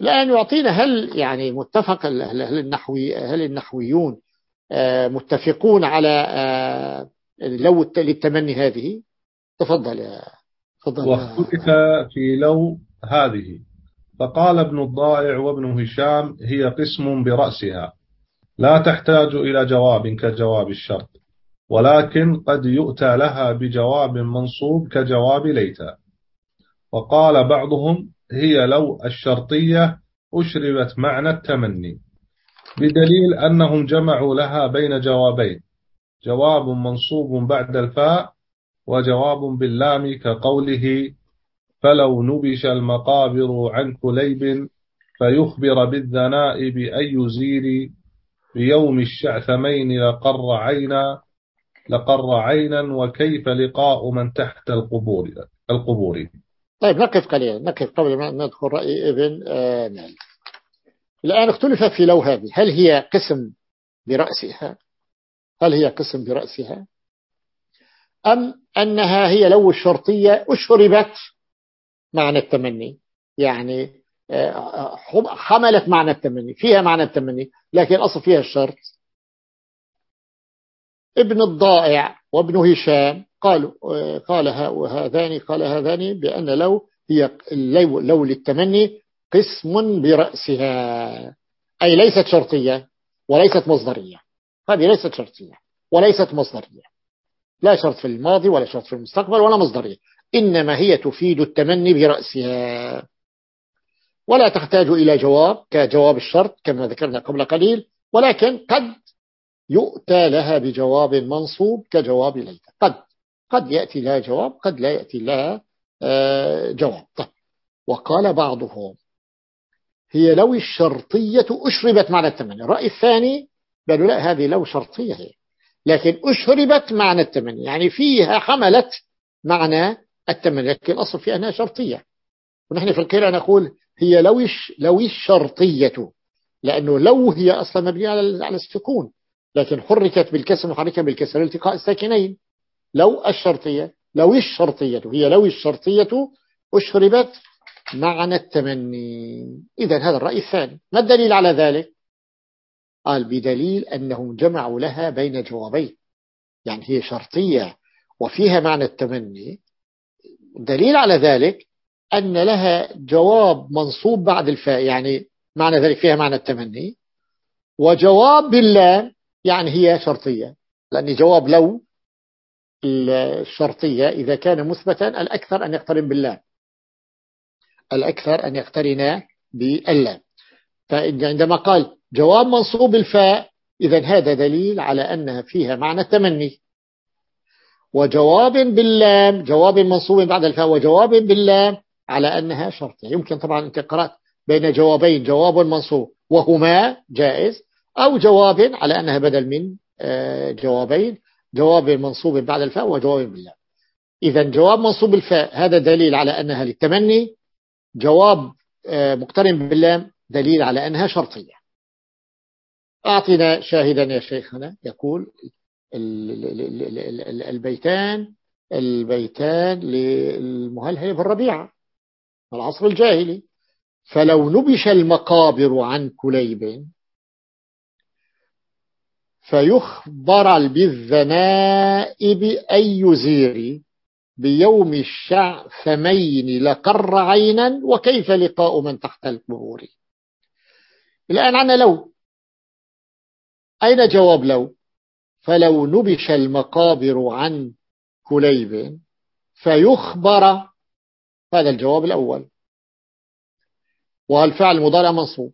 الآن يعطينا هل يعني متفق هل النحوي هل النحويون متفقون على لو للتمني هذه؟ تفضل يا تفضل. واختلف في لو هذه، فقال ابن الضائع وابن هشام هي قسم برأسها لا تحتاج إلى جواب كجواب الشرط، ولكن قد يؤتى لها بجواب منصوب كجواب ليت. وقال بعضهم هي لو الشرطية أشربت معنى التمني، بدليل أنهم جمعوا لها بين جوابين، جواب منصوب بعد الفاء وجواب باللام، كقوله فلو نبش المقابر عن كليب فيخبر بالذنائب أن يزير بيوم الشعثمين لقر عينا لقر عينا وكيف لقاء من تحت القبور القبور. طيب نقف قليلا، نقف قبل ما ندخل رأي ابن آه مالك. الآن اختلف في لو هذه، هل هي قسم برأسها هل هي قسم برأسها أم أنها هي لو الشرطية أشربت معنى التمني، يعني حملت معنى التمني، فيها معنى التمني لكن أصل فيها الشرط. ابن الضائع وابن هشام قالوا قال هذان قال هذان بأن لو هي لو, لو للتمني قسم برأسها، أي ليست شرطية وليست مصدرية. هذه ليست شرطية وليست مصدرية، لا شرط في الماضي ولا شرط في المستقبل ولا مصدرية، إنما هي تفيد التمني برأسها ولا تحتاج إلى جواب كجواب الشرط كما ذكرنا قبل قليل، ولكن قد يؤتى لها بجواب منصوب كجواب ليت. قد قد يأتي لها جواب، قد لا يأتي لها جواب. طيب. وقال بعضهم هي لو الشرطية أشربت معنى التمني. الرأي الثاني قالوا لا، هذه لو شرطية هي، لكن أشربت معنى التمني، يعني فيها حملت معنى التمني، لكن الأصل فيها أنها شرطية. ونحن في القراءة نقول هي لو لو الشرطية، لأنه لو هي أصلا مبنية على على السكون، لكن حركت بالكسر محركة بالكسر التقاء الساكنين. لو الشرطية لو الشرطية هي لو الشرطية أشربت معنى التمني. إذا هذا الرأي الثاني. ما الدليل على ذلك؟ قال بدليل أنهم جمعوا لها بين جوابين، يعني هي شرطية وفيها معنى التمني. دليل على ذلك أن لها جواب منصوب بعد الفاء، يعني معنى ذلك فيها معنى التمني، وجواب باللام يعني هي شرطية، لأن جواب لو الشرطية إذا كان مثبتا الأكثر أن يقترن باللام، الأكثر أن يقترن باللام. فعندما قال جواب منصوب الفاء، إذن هذا دليل على أنها فيها معنى التمني. وجواب باللام جواب منصوب بعد الفاء وجواب باللام على أنها شرطية. يمكن طبعا أنت قرأت بين جوابين جواب منصوب وهما جائز، أو جواب على أنها بدل من جوابين جواب منصوب بعد الفاء وجواب باللام. إذن جواب منصوب الفاء هذا دليل على أنها للتمني، جواب مقترن باللام دليل على أنها شرطية. أعطنا شاهدا يا شيخنا. يقول البيتان البيتان للمهلهل بن ربيعة العصر الجاهلي: فلو نبش المقابر عن كليب فيخبر بالذنائب أي يزير بيوم الشعثمين لقر عينا وكيف لقاء من تحت القبور. الآن عنا لو، أين جواب لو؟ فلو نبش المقابر عن كليب فيخبر، هذا الجواب الأول، والفعل مضارع منصوب،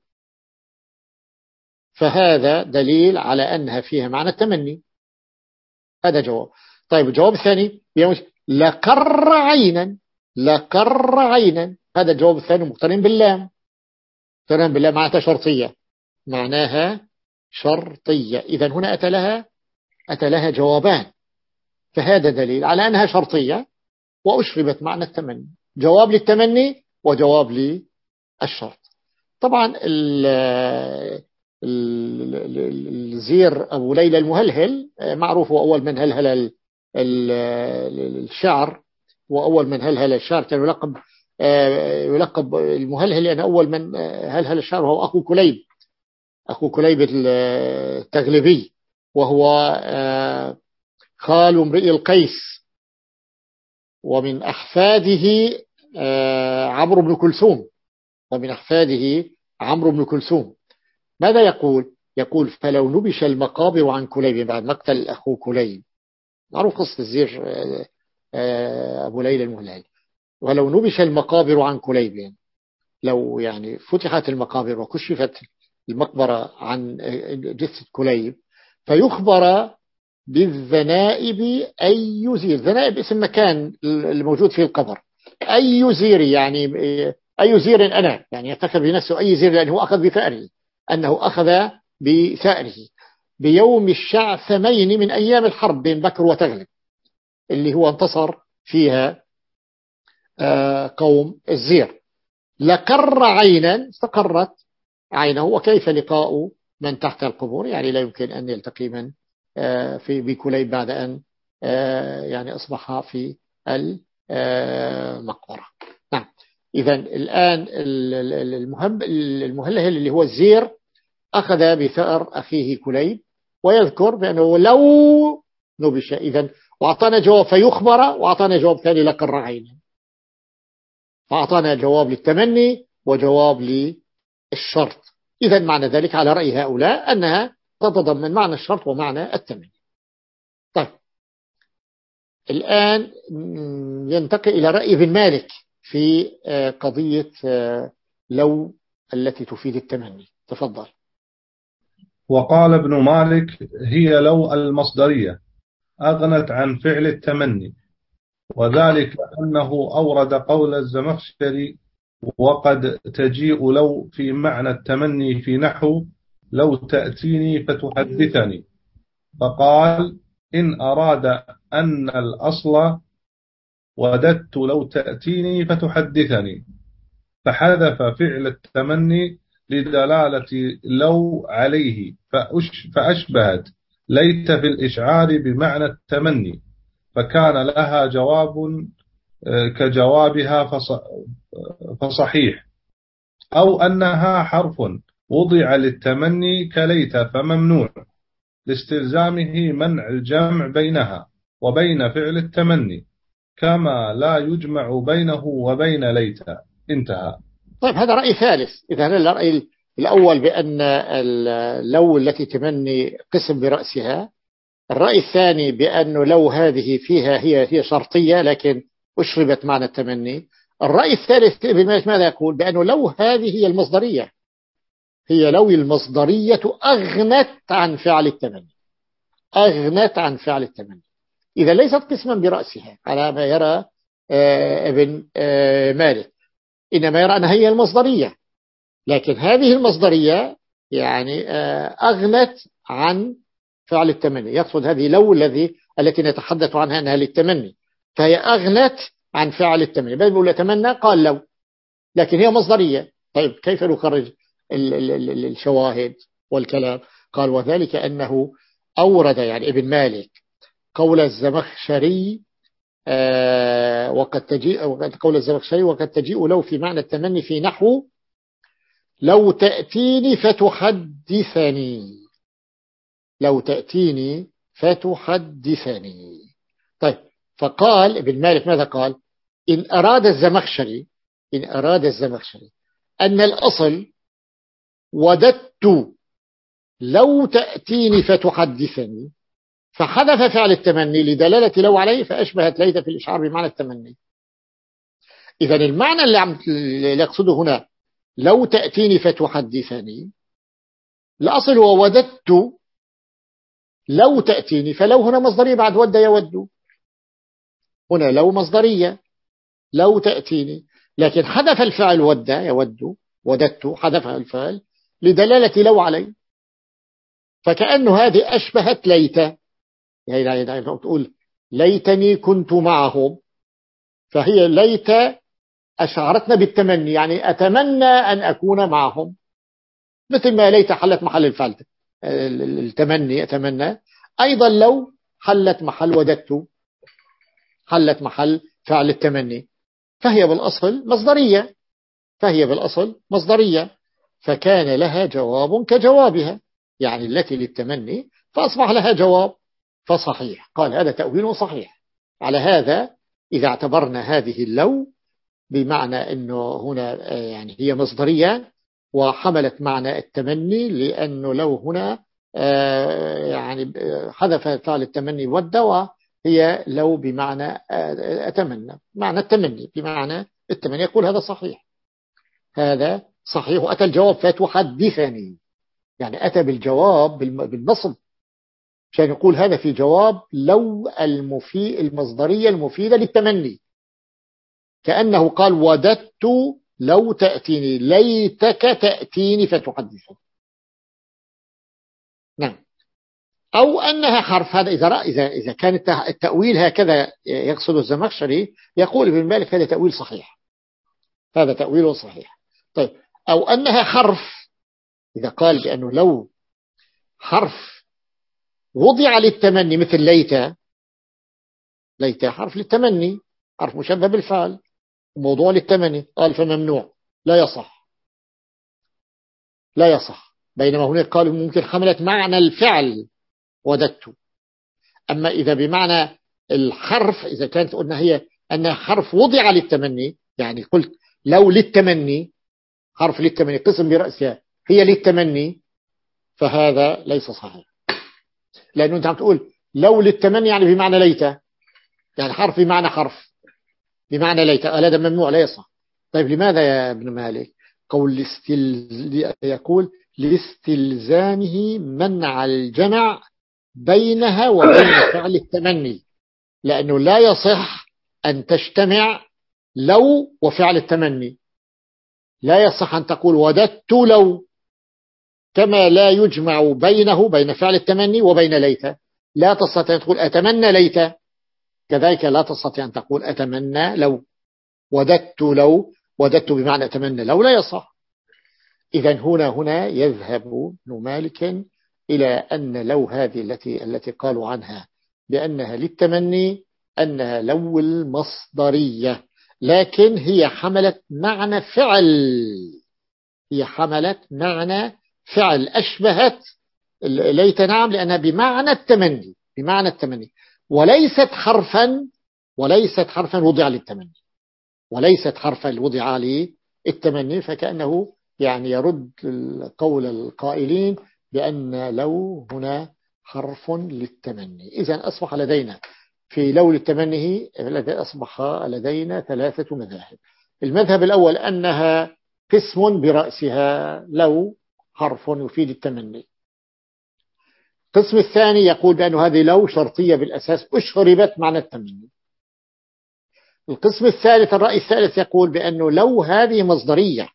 فهذا دليل على أنها فيها معنى التمني، هذا جواب. طيب الجواب الثاني لقر عينا لقر عينا، هذا الجواب الثاني مقترن باللام، مقترن باللام معناتها شرطية، معناها شرطية. إذن هنا أتى لها أتى لها جوابان، فهذا دليل على أنها شرطية وأشربت معنى التمني، جواب للتمني وجواب للشرط. طبعا الزير أبو ليلى المهلهل معروف، وأول من هلهل الشعر وأول من هلهل الشعر كان يلقب يلقب المهلهل لأن أول من هلهل الشعر هو أخو كليب، أخو كليب التغلبي، وهو خال امرئ القيس، ومن أحفاده عمرو بن كلثوم، ومن أحفاده عمرو بن كلثوم. ماذا يقول؟ يقول فلو نبش المقابر عن كليب، بعد مقتل أخو كليب، معروف قصة الزير أبو ليلى المهلهل، ولو نبش المقابر عن كليب، يعني لو يعني فتحت المقابر وكشفت المقبرة عن جثة كليب، فيخبر بالذنائب أي يزير، ذنائب اسم مكان الموجود فيه القبر، أي يزير يعني أي زير أنا، يعني يفتخر بنفسه أي زير لأنه أخذ بثأره، أنه أخذ بثأره بيوم الشعثمين من أيام الحرب بين بكر وتغلب، اللي هو انتصر فيها قوم الزير. لقر عينا، استقرت عينه، وكيف لقاء من تحت القبور، يعني لا يمكن أن يلتقي من في بكليب بعد أن يعني أصبح في المقبرة. نعم. إذا الآن المهم المهلهل اللي هو الزير أخذ بثأر أخيه كليب، ويذكر بأنه لو نبش، إذا وأعطانا جواب فيخبر، وأعطانا جواب ثاني لقر عينا، فأعطانا جواب للتمني وجواب للشرط. إذا معنى ذلك على رأي هؤلاء أنها تتضمن معنى الشرط ومعنى التمني. طيب الآن ينتقل إلى رأي ابن مالك في قضية لو التي تفيد التمني. تفضل. وقال ابن مالك هي لو المصدرية أغنت عن فعل التمني، وذلك أنه أورد قول الزمخشري وقد تجيء لو في معنى التمني في نحو لو تأتيني فتحدثني، فقال إن أراد أن الأصل وددت لو تأتيني فتحدثني، فحذف فعل التمني لدلالة لو عليه فأشبهت ليت في الإشعار بمعنى التمني، فكان لها جواب كجوابها فصحيح، أو أنها حرف وضع للتمني كليت فممنوع لاستلزامه منع الجمع بينها وبين فعل التمني، كما لا يجمع بينه وبين ليت. انتهى. طيب هذا رأي ثالث. إذا الرأي الأول بأن لو التي تمني قسم برأسها، الرأي الثاني بأنه لو هذه فيها هي هي شرطية لكن أشربت معنى التمني. الرأي الثالث ابن مالك ماذا يقول؟ بأنه لو هذه هي المصدرية، هي لو المصدرية أغنت عن فعل التمني، أغنت عن فعل التمني، إذا ليست قسما برأسها على ما يرى ابن مالك، إنما يرى أنها هي المصدرية، لكن هذه المصدرية يعني أغنت عن فعل التمني، يقصد هذه لو الذي التي نتحدث عنها أنها للتمني، فهي أغنت عن فعل التمني، بل يقول تمنى قال لو، لكن هي مصدرية. طيب كيف نخرج الشواهد والكلام؟ قال وذلك أنه أورد يعني ابن مالك قول الزمخشري آه وقد تجيء قول الزمخشري وقد تجيء لو في معنى التمني في نحو لو تأتيني فتحدثني، لو تأتيني فتحدثني. طيب فقال ابن مالك ماذا قال؟ إن أراد الزمخشري إن أراد الزمخشري أن الأصل وددت لو تأتيني فتحدثني، فحذف فعل التمني لدلالة لو عليه فأشبهت ليت في الإشعار بمعنى التمني. إذا المعنى اللي, عم اللي يقصده هنا لو تأتيني فتحدثني، الأصل هو وددت لو تأتيني، فلو هنا مصدرية بعد ود يود، هنا لو مصدرية لو تأتيني، لكن حذف الفعل ود يود وددت، حذف الفعل لدلالة لو عليه، فكأنه هذه أشبهت ليت، يعني تقول ليتني كنت معهم، فهي ليت أشعرتنا بالتمني، يعني أتمنى أن أكون معهم، مثل ما ليت حلت محل الفعل التمني أتمنى، أيضا لو حلت محل وددت، حلت محل فعل التمني. فهي بالأصل مصدرية فهي بالأصل مصدرية فكان لها جواب كجوابها، يعني التي للتمني، فأصبح لها جواب فصحيح. قال هذا تأويل صحيح. على هذا إذا اعتبرنا هذه اللو بمعنى أنه هنا يعني هي مصدرية وحملت معنى التمني، لأنه لو هنا يعني حذف تاء التمني والدواء، هي لو بمعنى أتمنى، معنى التمني بمعنى التمني، يقول هذا صحيح، هذا صحيح. وأتى الجواب فتحدثني، يعني أتى بالجواب بالنصب عشان يقول هذا في جواب لو المفي المصدرية المفيدة للتمني، كأنه قال وددت لو تأتيني، ليتك تأتيني فتحدثني. نعم. أو أنها حرف، هذا إذا إذا إذا كان التأويل هكذا يقصد الزمخشري، يقول ابن مالك هذا تأويل صحيح، هذا تأويل صحيح. طيب، أو أنها حرف، إذا قال بأنه لو حرف وضع للتمني مثل ليت، ليت حرف للتمني، حرف مشبه بالفعل، موضوع للتمني، قال فممنوع، لا يصح، لا يصح. بينما هناك قالوا ممكن حملت معنى الفعل وددت. أما إذا بمعنى الحرف، إذا كانت قلنا هي أنها حرف وضع للتمني، يعني قلت لو للتمني، حرف للتمني قسم برأسها هي للتمني، فهذا ليس صحيح، لأنه أنت عم تقول لو للتمني يعني بمعنى ليت، يعني حرف بمعنى حرف بمعنى ليت، هذا ممنوع لا يصح. طيب لماذا يا ابن مالك؟ قول استل... يقول لاستلزامه منع الجمع بينها وبين فعل التمني، لأنه لا يصح أن تجتمع لو وفعل التمني، لا يصح أن تقول وددت لو، كما لا يجمع بينه بين فعل التمني وبين ليت. لا تستطيع أن تقول أتمنى ليت، كذلك لا تستطيع أن تقول أتمنى لو. وددت لو، وددت بمعنى أتمنى لو، لا يصح. إذا هنا هنا يذهب ابن مالك إلى أن لو هذه التي التي قالوا عنها بأنها للتمني، أنها لو المصدرية، لكن هي حملت معنى فعل، هي حملت معنى فعل، أشبهت ليت نعم، لأنها بمعنى التمني، بمعنى التمني، وليست حرفا، وليست حرفا وضع للتمني، وليست حرفا وضع للتمني. فكأنه يعني يرد قول القائلين بأن لو هنا حرف للتمني. إذن أصبح لدينا في لو للتمني أصبح لدينا ثلاثة مذاهب. المذهب الأول أنها قسم برأسها، لو حرف يفيد التمني. القسم الثاني يقول بأن هذه لو شرطية بالأساس، أشربت معنى التمني. القسم الثالث، الرأي الثالث، يقول بأنه لو هذه مصدرية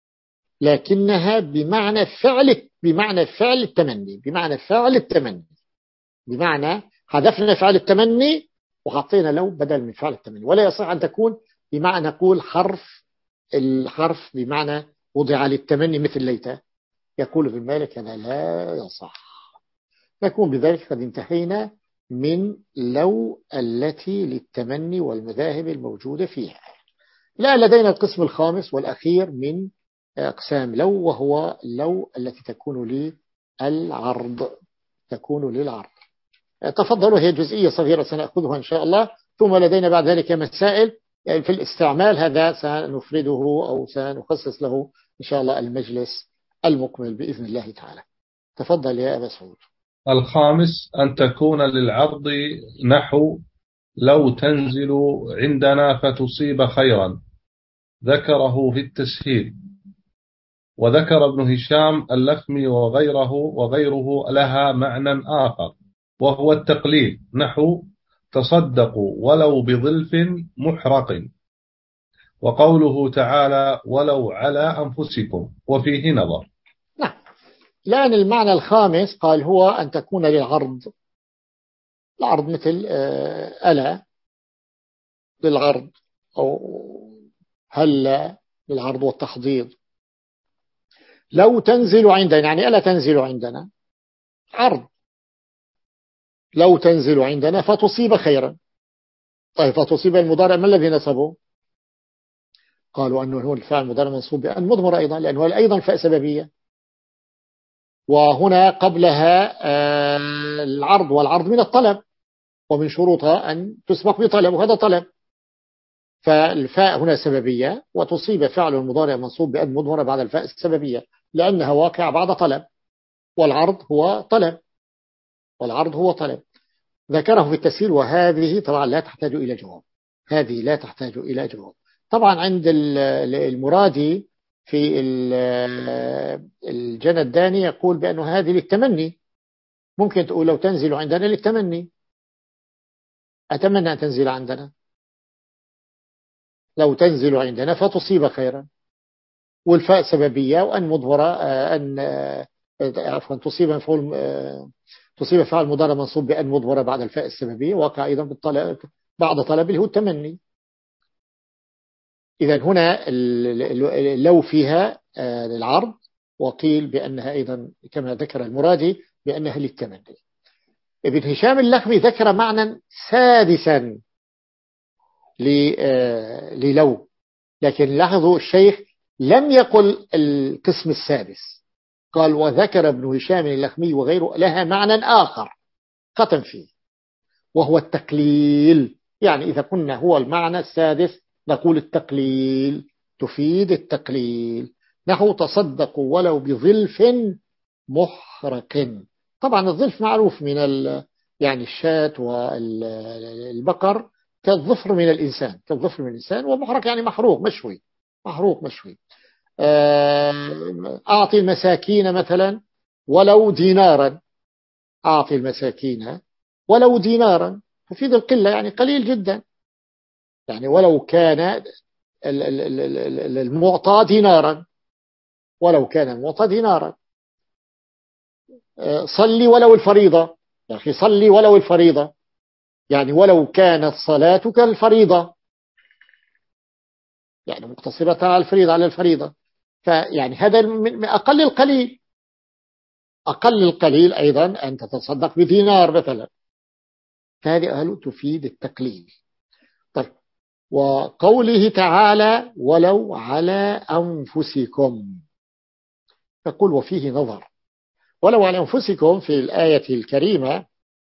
لكنها بمعنى فعل، بمعنى فعل التمني، بمعنى فعل التمني، بمعنى حذفنا فعل التمني وحطينا لو بدل من فعل التمني، ولا يصح أن تكون بمعنى نقول حرف، الحرف بمعنى وضع للتمني مثل ليت. يقول ابن مالك هذا لا يصح. نكون بذلك قد انتهينا من لو التي للتمني والمذاهب الموجودة فيها. لا، لدينا القسم الخامس والأخير من أقسام لو، وهو لو التي تكون للعرض، تكون للعرض. تفضلوا، هي جزئية صغيرة سنأخذها إن شاء الله، ثم لدينا بعد ذلك مسائل في الاستعمال، هذا سنفرده أو سنخصص له إن شاء الله المجلس المقبل بإذن الله تعالى. تفضل يا أبا سعود. الخامس أن تكون للعرض، نحو لو تنزل عندنا فتصيب خيرا، ذكره في التسهيل. وذكر ابن هشام اللثمي وغيره وغيره لها معنى آخر، وهو التقليل، نحو تصدقوا ولو بظلف محرق. وقوله تعالى ولو على أنفسكم، وفيه نظر. نعم. لأن المعنى الخامس قال هو أن تكون للعرض، العرض مثل ألا للعرض، أو هلا للعرض والتحضيض. لو تنزل عندنا يعني ألا تنزل عندنا، عرض. لو تنزل عندنا فتصيب خيرا. طيب، فتصيب المضارع ما الذي نصبه؟ قالوا أنه هو الفاعل مضارع منصوب بأن مضمر أيضا، لأنه أيضا فاء سببية. وهنا قبلها العرض، والعرض من الطلب، ومن شروطها أن تسبق بطلب، وهذا طلب. فالفاء هنا سببية، وتصيب فعل المضارع منصوب بأن مضمر بعد الفاء السببية، لأنها واقع بعد طلب، والعرض هو طلب، والعرض هو طلب. ذكره في التسهيل، وهذه طبعا لا تحتاج إلى جواب، هذه لا تحتاج إلى جواب. طبعا عند المرادي في الجنة الداني يقول بأنه هذه للتمني، ممكن تقول لو تنزل عندنا للتمني، أتمنى أن تنزل عندنا، لو تنزل عندنا فتصيب خيرا. والفاء سببية، وأن مضمرة أن عفوا تصيب مفعول تصيب فعل مضارع منصوب بأن مضمرة بعد الفاء السببية، واقع أيضا بالطلب بعد طلب اللي هو التمني. إذا هنا لو فيها للعرض، وقيل بأنها أيضا كما ذكر المرادي بأنها للتمني. ابن هشام اللخمي ذكر معنى سادسا للو، لكن لاحظوا الشيخ لم يقل القسم السادس، قال وذكر ابن هشام اللخمي وغيره لها معنى آخر ختم فيه، وهو التقليل. يعني إذا كنا هو المعنى السادس نقول التقليل، تفيد التقليل، نحو تصدقوا ولو بظلف محرق. طبعا الظلف معروف من يعني الشاة والبقر كالظفر من الإنسان، كالظفر من الإنسان، ومحرق يعني محروق مشوي، محروق مشوي. أعطي المساكين مثلا ولو دينارا، أعطي المساكين ولو دينارا تفيد القلة، يعني قليل جدا، يعني ولو كان المعطى دينارا، ولو كان المعطى دينارا. صلي ولو الفريضة، يا أخي صلي ولو الفريضة، يعني ولو كانت صلاتك الفريضة، يعني مقتصرة على الفريضة على الفريضة. فيعني هذا من أقل القليل، أقل القليل أيضا أن تتصدق بدينار مثلا، فهذه أهل تفيد التقليل. طيب، وقوله تعالى ولو على أنفسكم، يقول وفيه نظر. ولو على أنفسكم في الآية الكريمة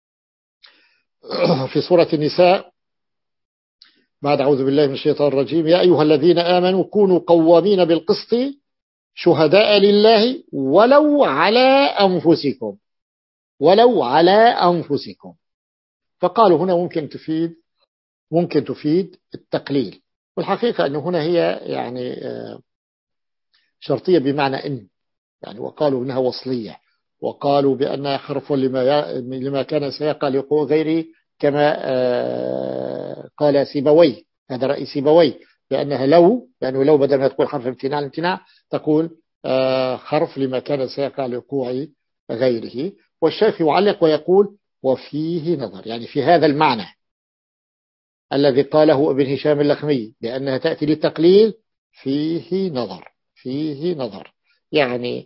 في سورة النساء بعد أعوذ بالله من الشيطان الرجيم يا أيها الذين آمنوا كونوا قوامين بالقسط شهداء لله ولو على أنفسكم، ولو على أنفسكم. فقالوا هنا ممكن تفيد ممكن تفيد التقليل، والحقيقة أنه هنا هي يعني شرطية بمعنى إن، يعني وقالوا إنها وصلية، وقالوا بأنها حرف لما لما كان سيقع لوقوع غيره، كما قال سيبوي، هذا رأي سيبوي، بأنها لو، لأنه لو بدل ما تقول حرف امتناع الامتناع تقول حرف لما كان سيقع لوقوع غيره. والشيخ يعلق ويقول وفيه نظر، يعني في هذا المعنى الذي قاله ابن هشام اللخمي بأنها تأتي للتقليل فيه نظر، فيه نظر. يعني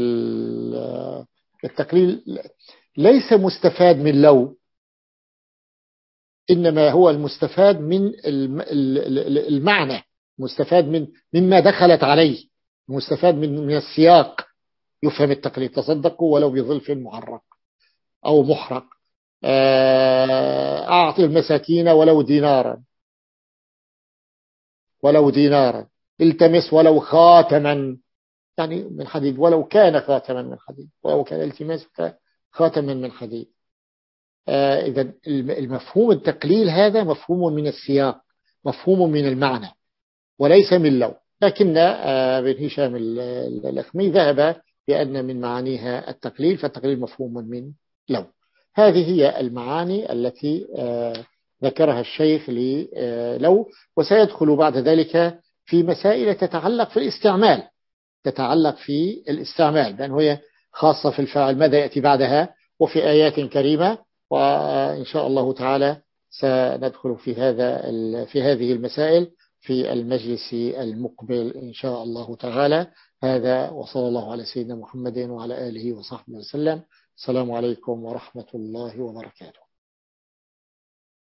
التقليل ليس مستفاد من لو، إنما هو المستفاد من المعنى، مستفاد من مما دخلت عليه، مستفاد من من السياق يفهم التقليد. تصدقوا ولو بظلف محرق أو محرق، أعطي المساكين ولو دينارا، ولو دينارا، التمس ولو خاتما يعني من حديد، ولو كان خاتما من حديد، ولو كان التماس خاتما من حديد. آه إذا المفهوم التقليل هذا مفهوم من السياق، مفهوم من المعنى، وليس من لو. لكن آه ابن هشام اللخمي ذهب بأن من معانيها التقليل، فالتقليل مفهوم من لو. هذه هي المعاني التي آه ذكرها الشيخ لو، وسيدخل بعد ذلك في مسائل تتعلق في الاستعمال، تتعلق في الاستعمال بأنه هي خاصة في الفاعل ماذا يأتي بعدها، وفي آيات كريمة. وإن شاء الله تعالى سندخل في هذا في هذه المسائل في المجلس المقبل إن شاء الله تعالى. هذا وصلى الله على سيدنا محمد وعلى آله وصحبه وسلم. السلام عليكم ورحمة الله وبركاته.